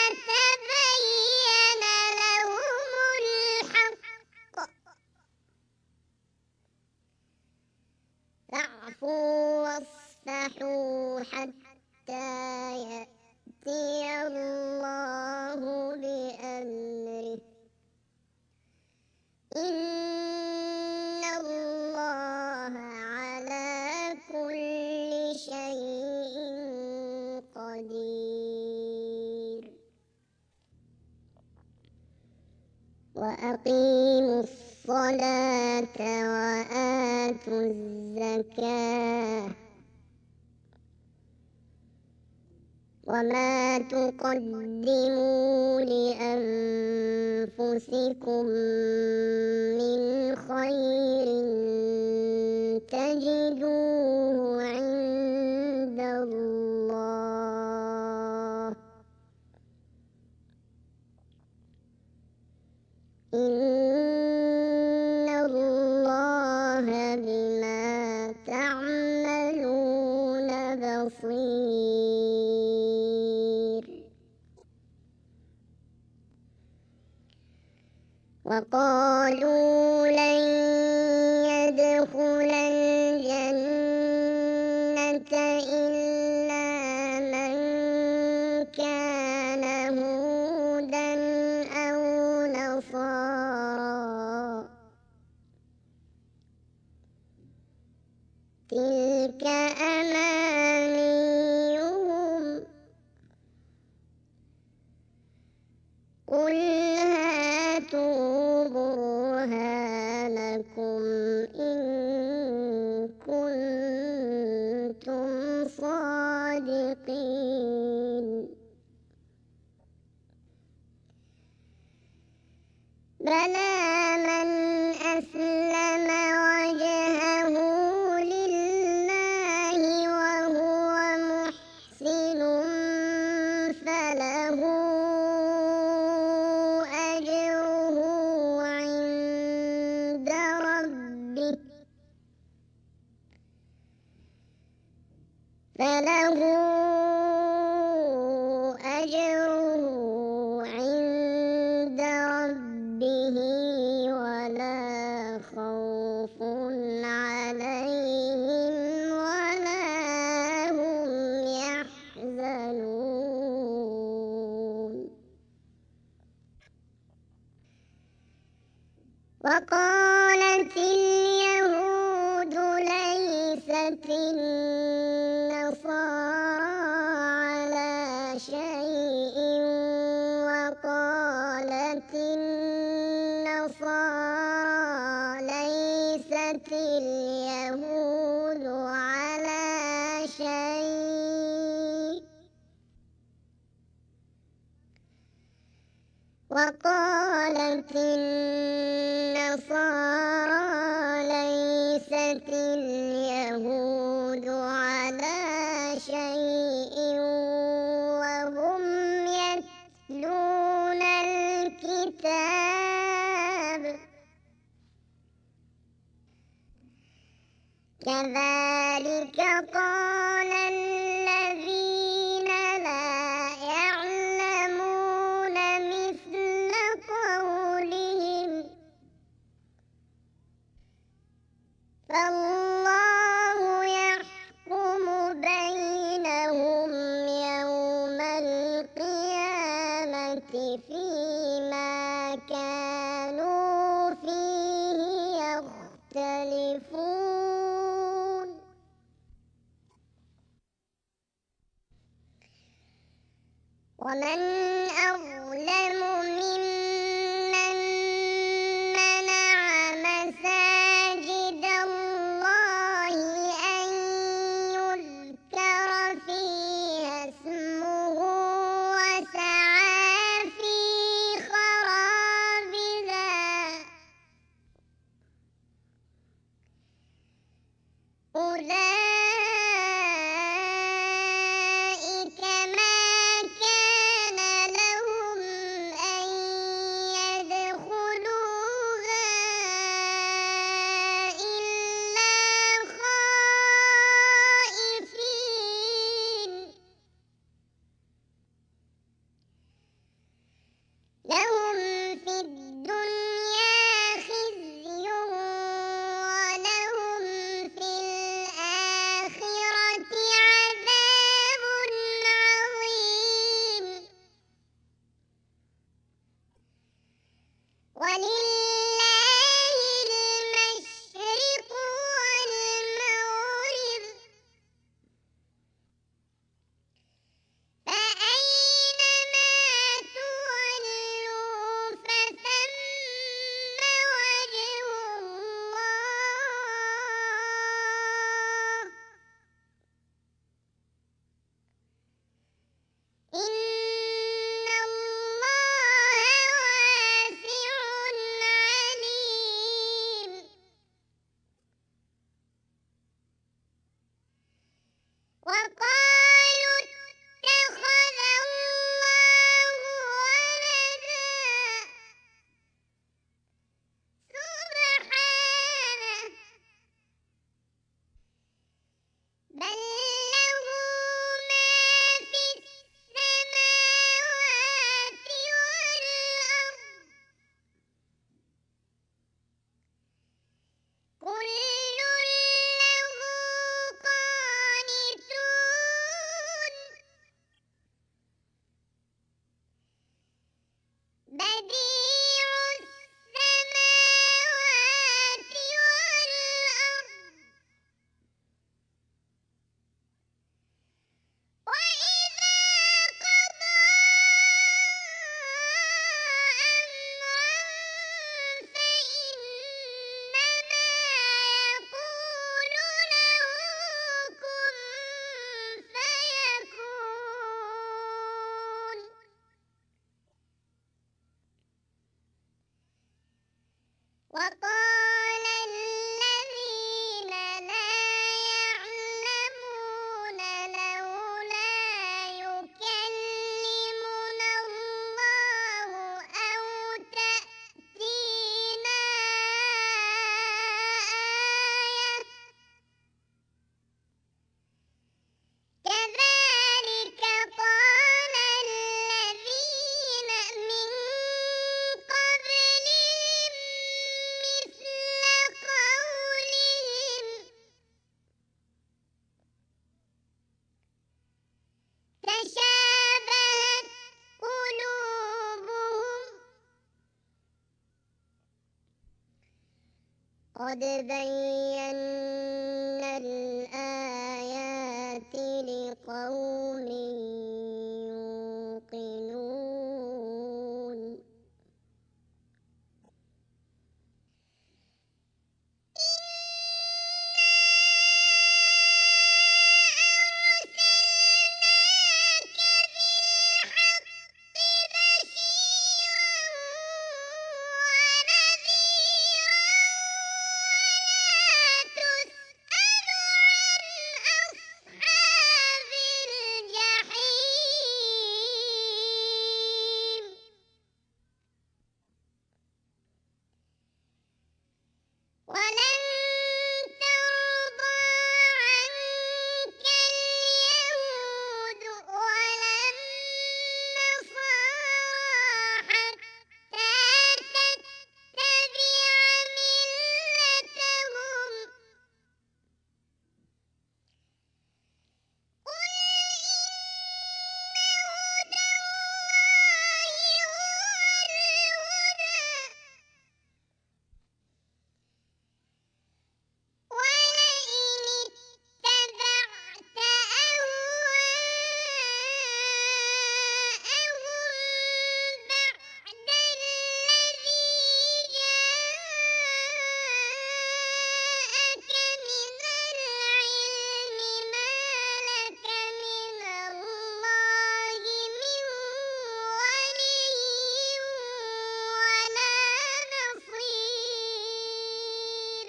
تبين لهم الحق فاعفوا واصفحوا حتى يأتي الله بأمره إن الله على كل شيء قدير وأقيموا الصلاة وآتوا الزكاة وما تقدموا لأنفسكم من خير تجدوه عند الله إن الله بما تعملون بصير وقالوا لن يدخل الجنة إلا من كان هودا أو نصارى تلك أمانيهم قل هاتوا برهانكم إن كنتم صادقين بلى من أسلم وجهه لله وهو محسن فله أجره عند ربه فله أجره عند ربه ولا خوف عليهم ولا هم يحزنون وقالت اليهود ليست النصارى على شيء وقالت النصارى ليست اليهود على شيء وقالت النصارى ليست اليهود على شيء وهم يتلون الكتاب كذلك قال الذين لا يعلمون مثل قولهم فالله يحكم بينهم يوم القيامة فيما كانوا فيه يختلفون ومن أظلم ممن منع مساجد الله أن يذكر فيها اسمه وسعى في خرابها أولئك ما كان لهم قد بينا الآيات لقوم يوقنون ولن ترضى عنك اليهود ولا النصارى حتى تتبع ملتهم قل إن هدى الله هو الهدى ولئن اتبعت أهواءهم بعد الذي جاءك من العلم ما لك من الله من ولي ولا نصير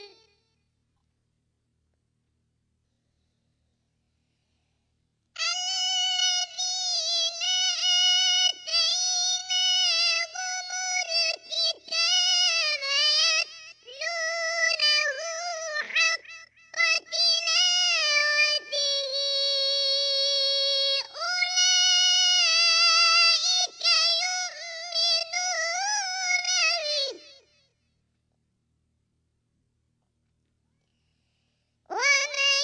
ومن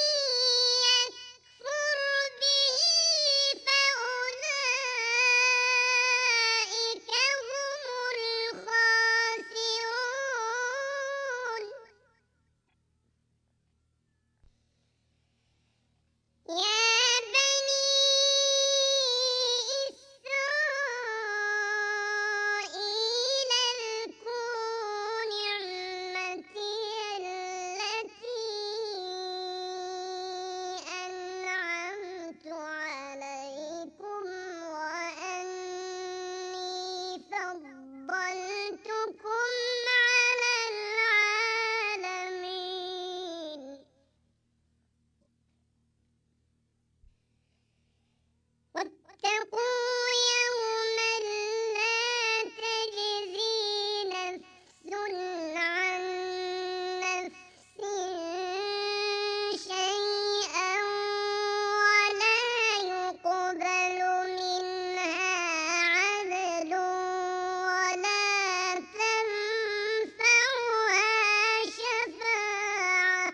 يكفر به فأولئك هم الخاسرون يا بني إسرائيل اذكروا نعمتي التي أنعمت عليكم وأني فضلتكم على العالمين واتقوا يوما لا تجزي نفس عن نفس شيئا ولا يقبل منها عدل ولا تنفعها شفاعة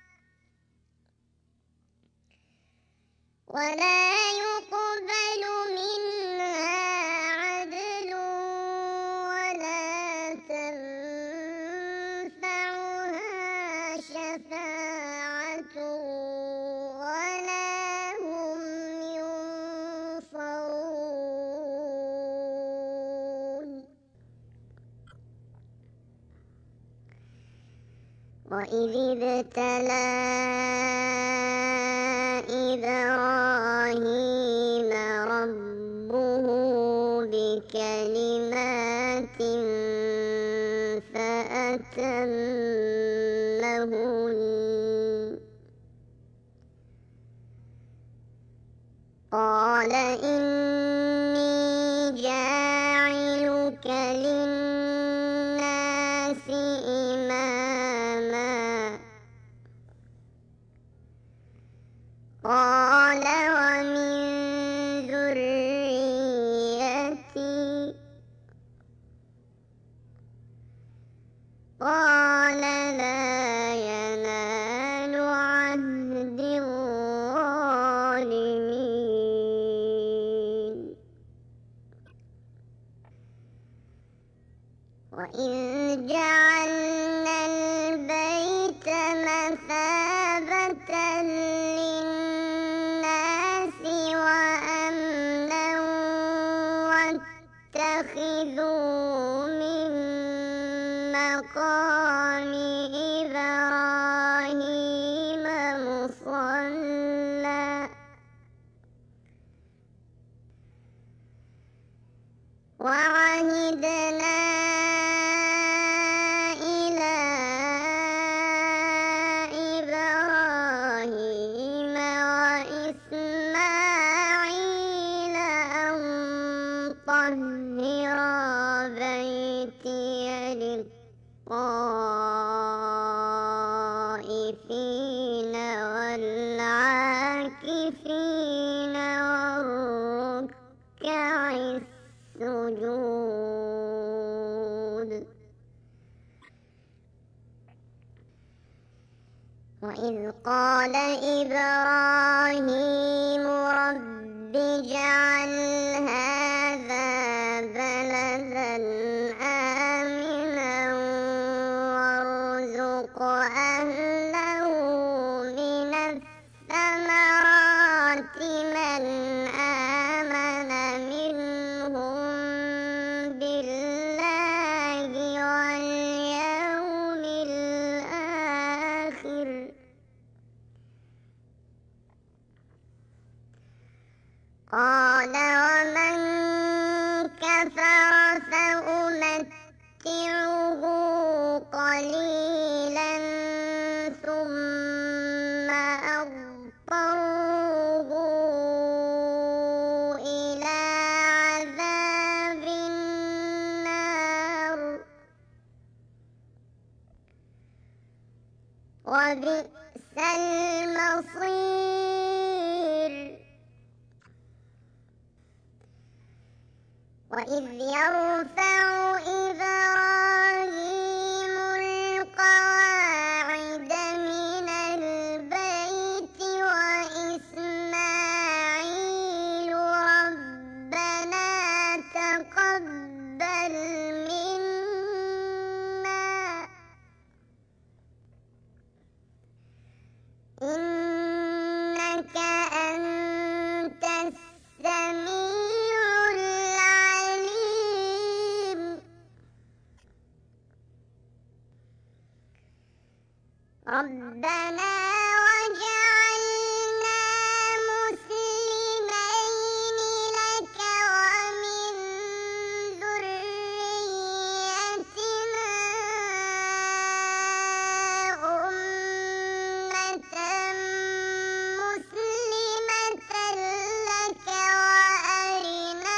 ولا يقبل منها عدل ولا تنفعها شفاعة ولا هم ينصرون وإذ ابتلى إبراهيم ربه بكلمات فأتمهن قال إني جاعلك للناس إماما قال ومن ذريتي قال لا ينال عهد الظالمين وإذ جعلنا للناس وأمنا واتخذوا من مقام إبراهيم مصلى وعهدنا إلى إبراهيم وإسماعيل أن طهرا بيتي للطائفين والعاكفين والركع السجود. وإذ قال إبراهيم رب اجعل هذا بلدا آمنا وارزق أهله من الثمرات من آمن منهم بالله واليوم الآخر قال ومن كفر فأمتعه قليلا ثم أضطره إلى عذاب النار وبئس المصير. وإذ يرفع إبراهيم القواعد من البيت وإسماعيل ربنا تقبل منا إنك أنت السميع العليم. ربنا وجعلنا مسلمين لك ومن ذريتنا أمة مسلمة لك وأرنا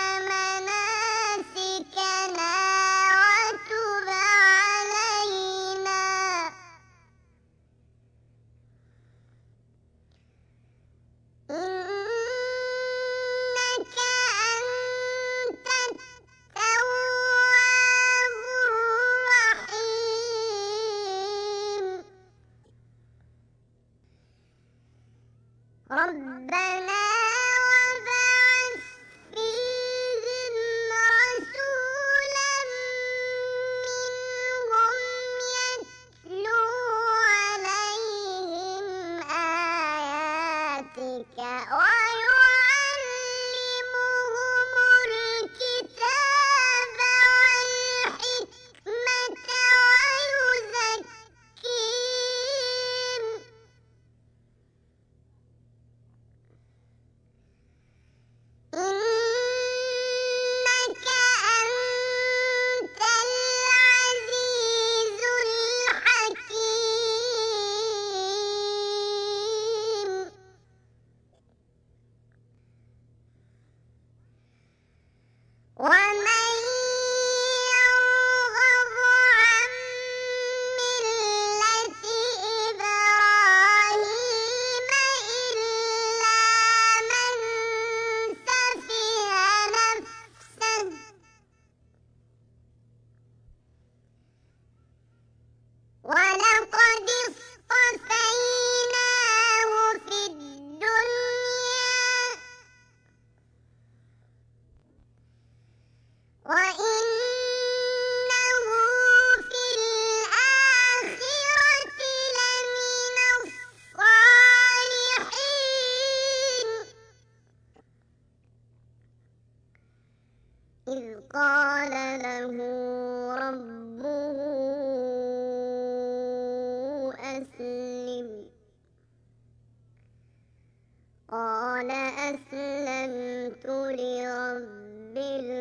مناسكنا وتب علينا إنك أنت التواب الرحيم. ربنا وابعث فيهم رسولا منهم يتلو عليهم آياتك ويعلمهم الكتاب والحكمة ويزكيهم إنك أنت العزيز الحكيم. قال أسلمت لرب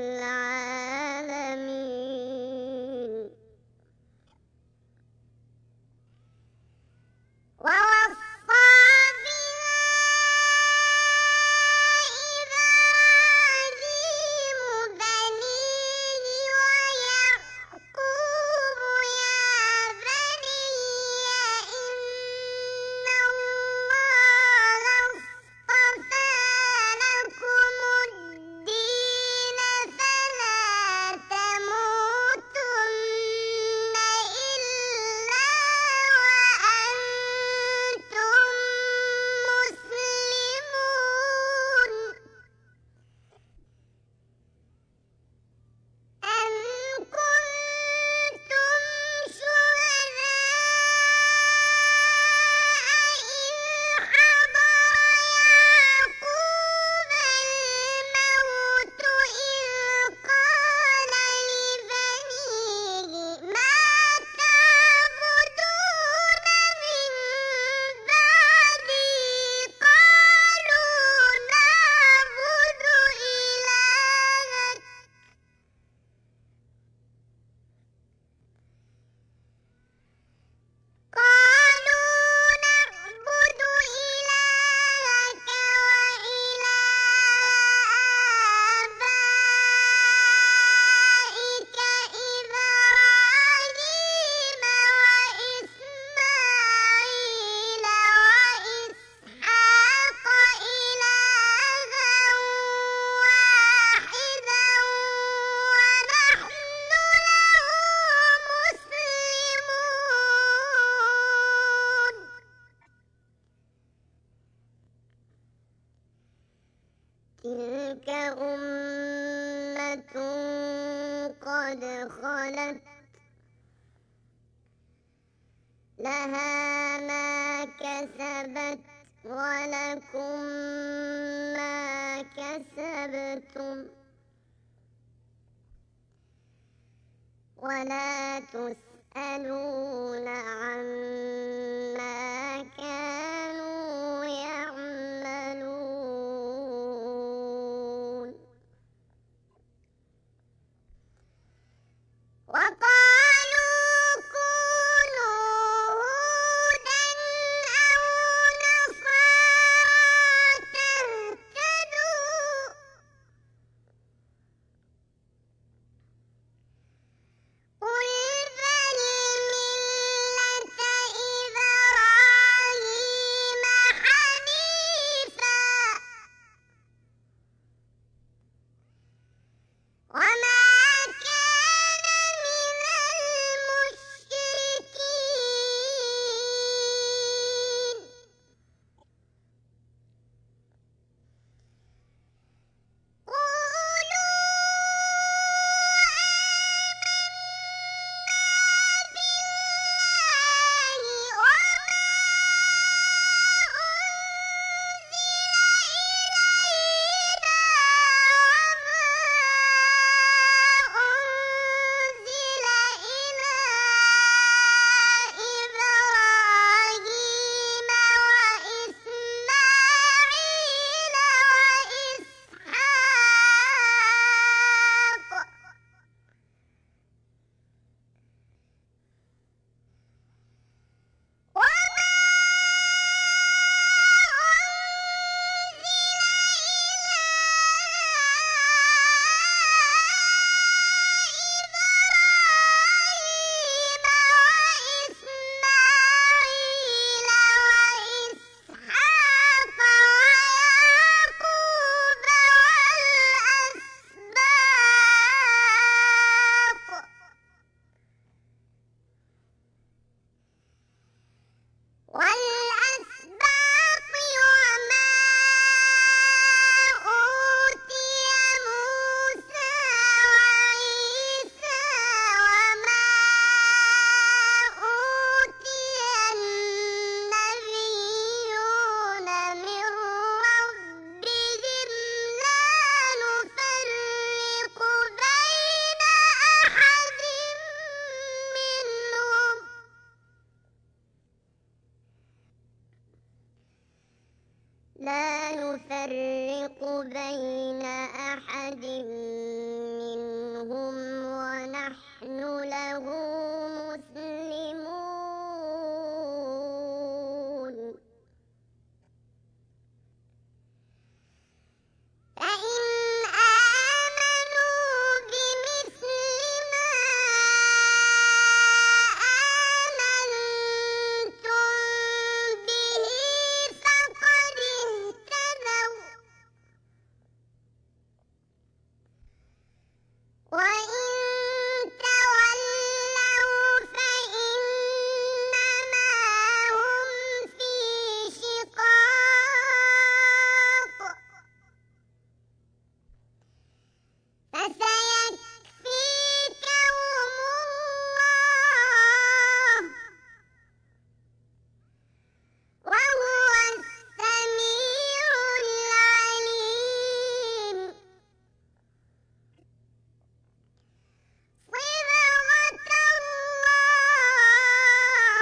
العالمين. ووصى بها إبراهيم بنيه ويعقوب يا بني إن الله اصطفى لكم الدين فلا تموتن إلا وأنتم مسلمون. أم كنتم شهداء إذ حضر يعقوب الموت إذ قال لبنيه ما تعبدون من بعدي قالوا نعبد إلهك قالوا نعبد إلهك وإله آبائك إبراهيم وإسماعيل وإسحاق إلها واحدا ونحن له مسلمون. تلك أمة قد خلت لها ما كسبت ولكم ما كسبتم ولا تسألون عما كانوا يعملون. وقالوا كونوا هودا أو نصارى تهتدوا قل بل ملة لا نفرق بين أحد منهم ونحن له مسلمون فإن آمنوا بمثل ما آمنتم به فقد اهتدوا وإن تولوا فإنما هم في شقاق فسيكفيكهم الله وهو السميع العليم صبغة الله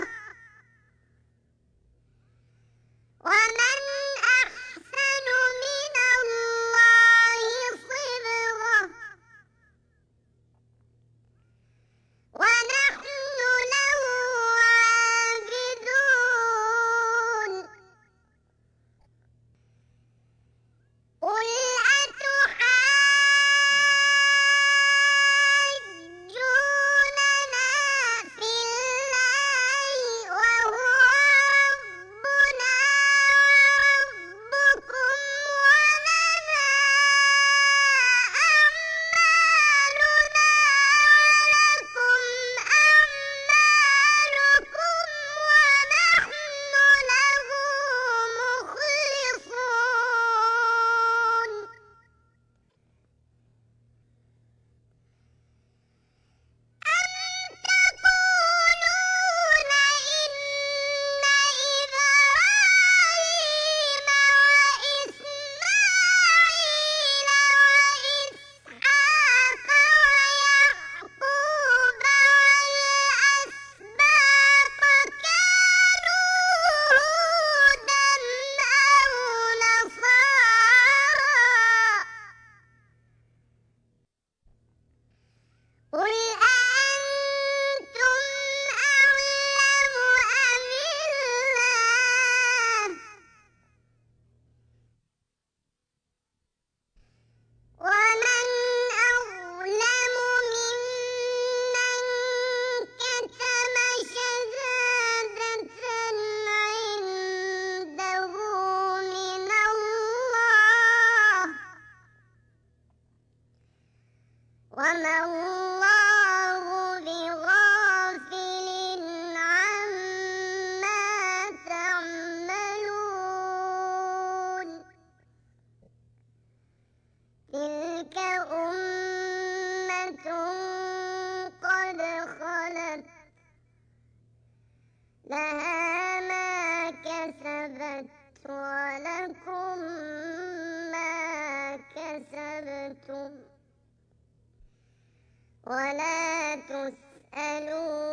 ومن أحسن من الله صبغة ونحن له عابدون قل أتحاجوننا في الله وهو ربنا وربكم ولنا أعمالنا ولكم أعمالكم ونحن له مخلصون أم تقولون إن إبراهيم وإسماعيل وإسحاق ويعقوب والأسباط كانوا هودا أو نصارى قل أأنتم أعلم أم الله ومن أظلم ممن كتم شهادة عنده من الله وما الله بغافل عما تعملون تلك أمة قد خلت لها ما كسبت ولكم ما كسبتم ولا تسألون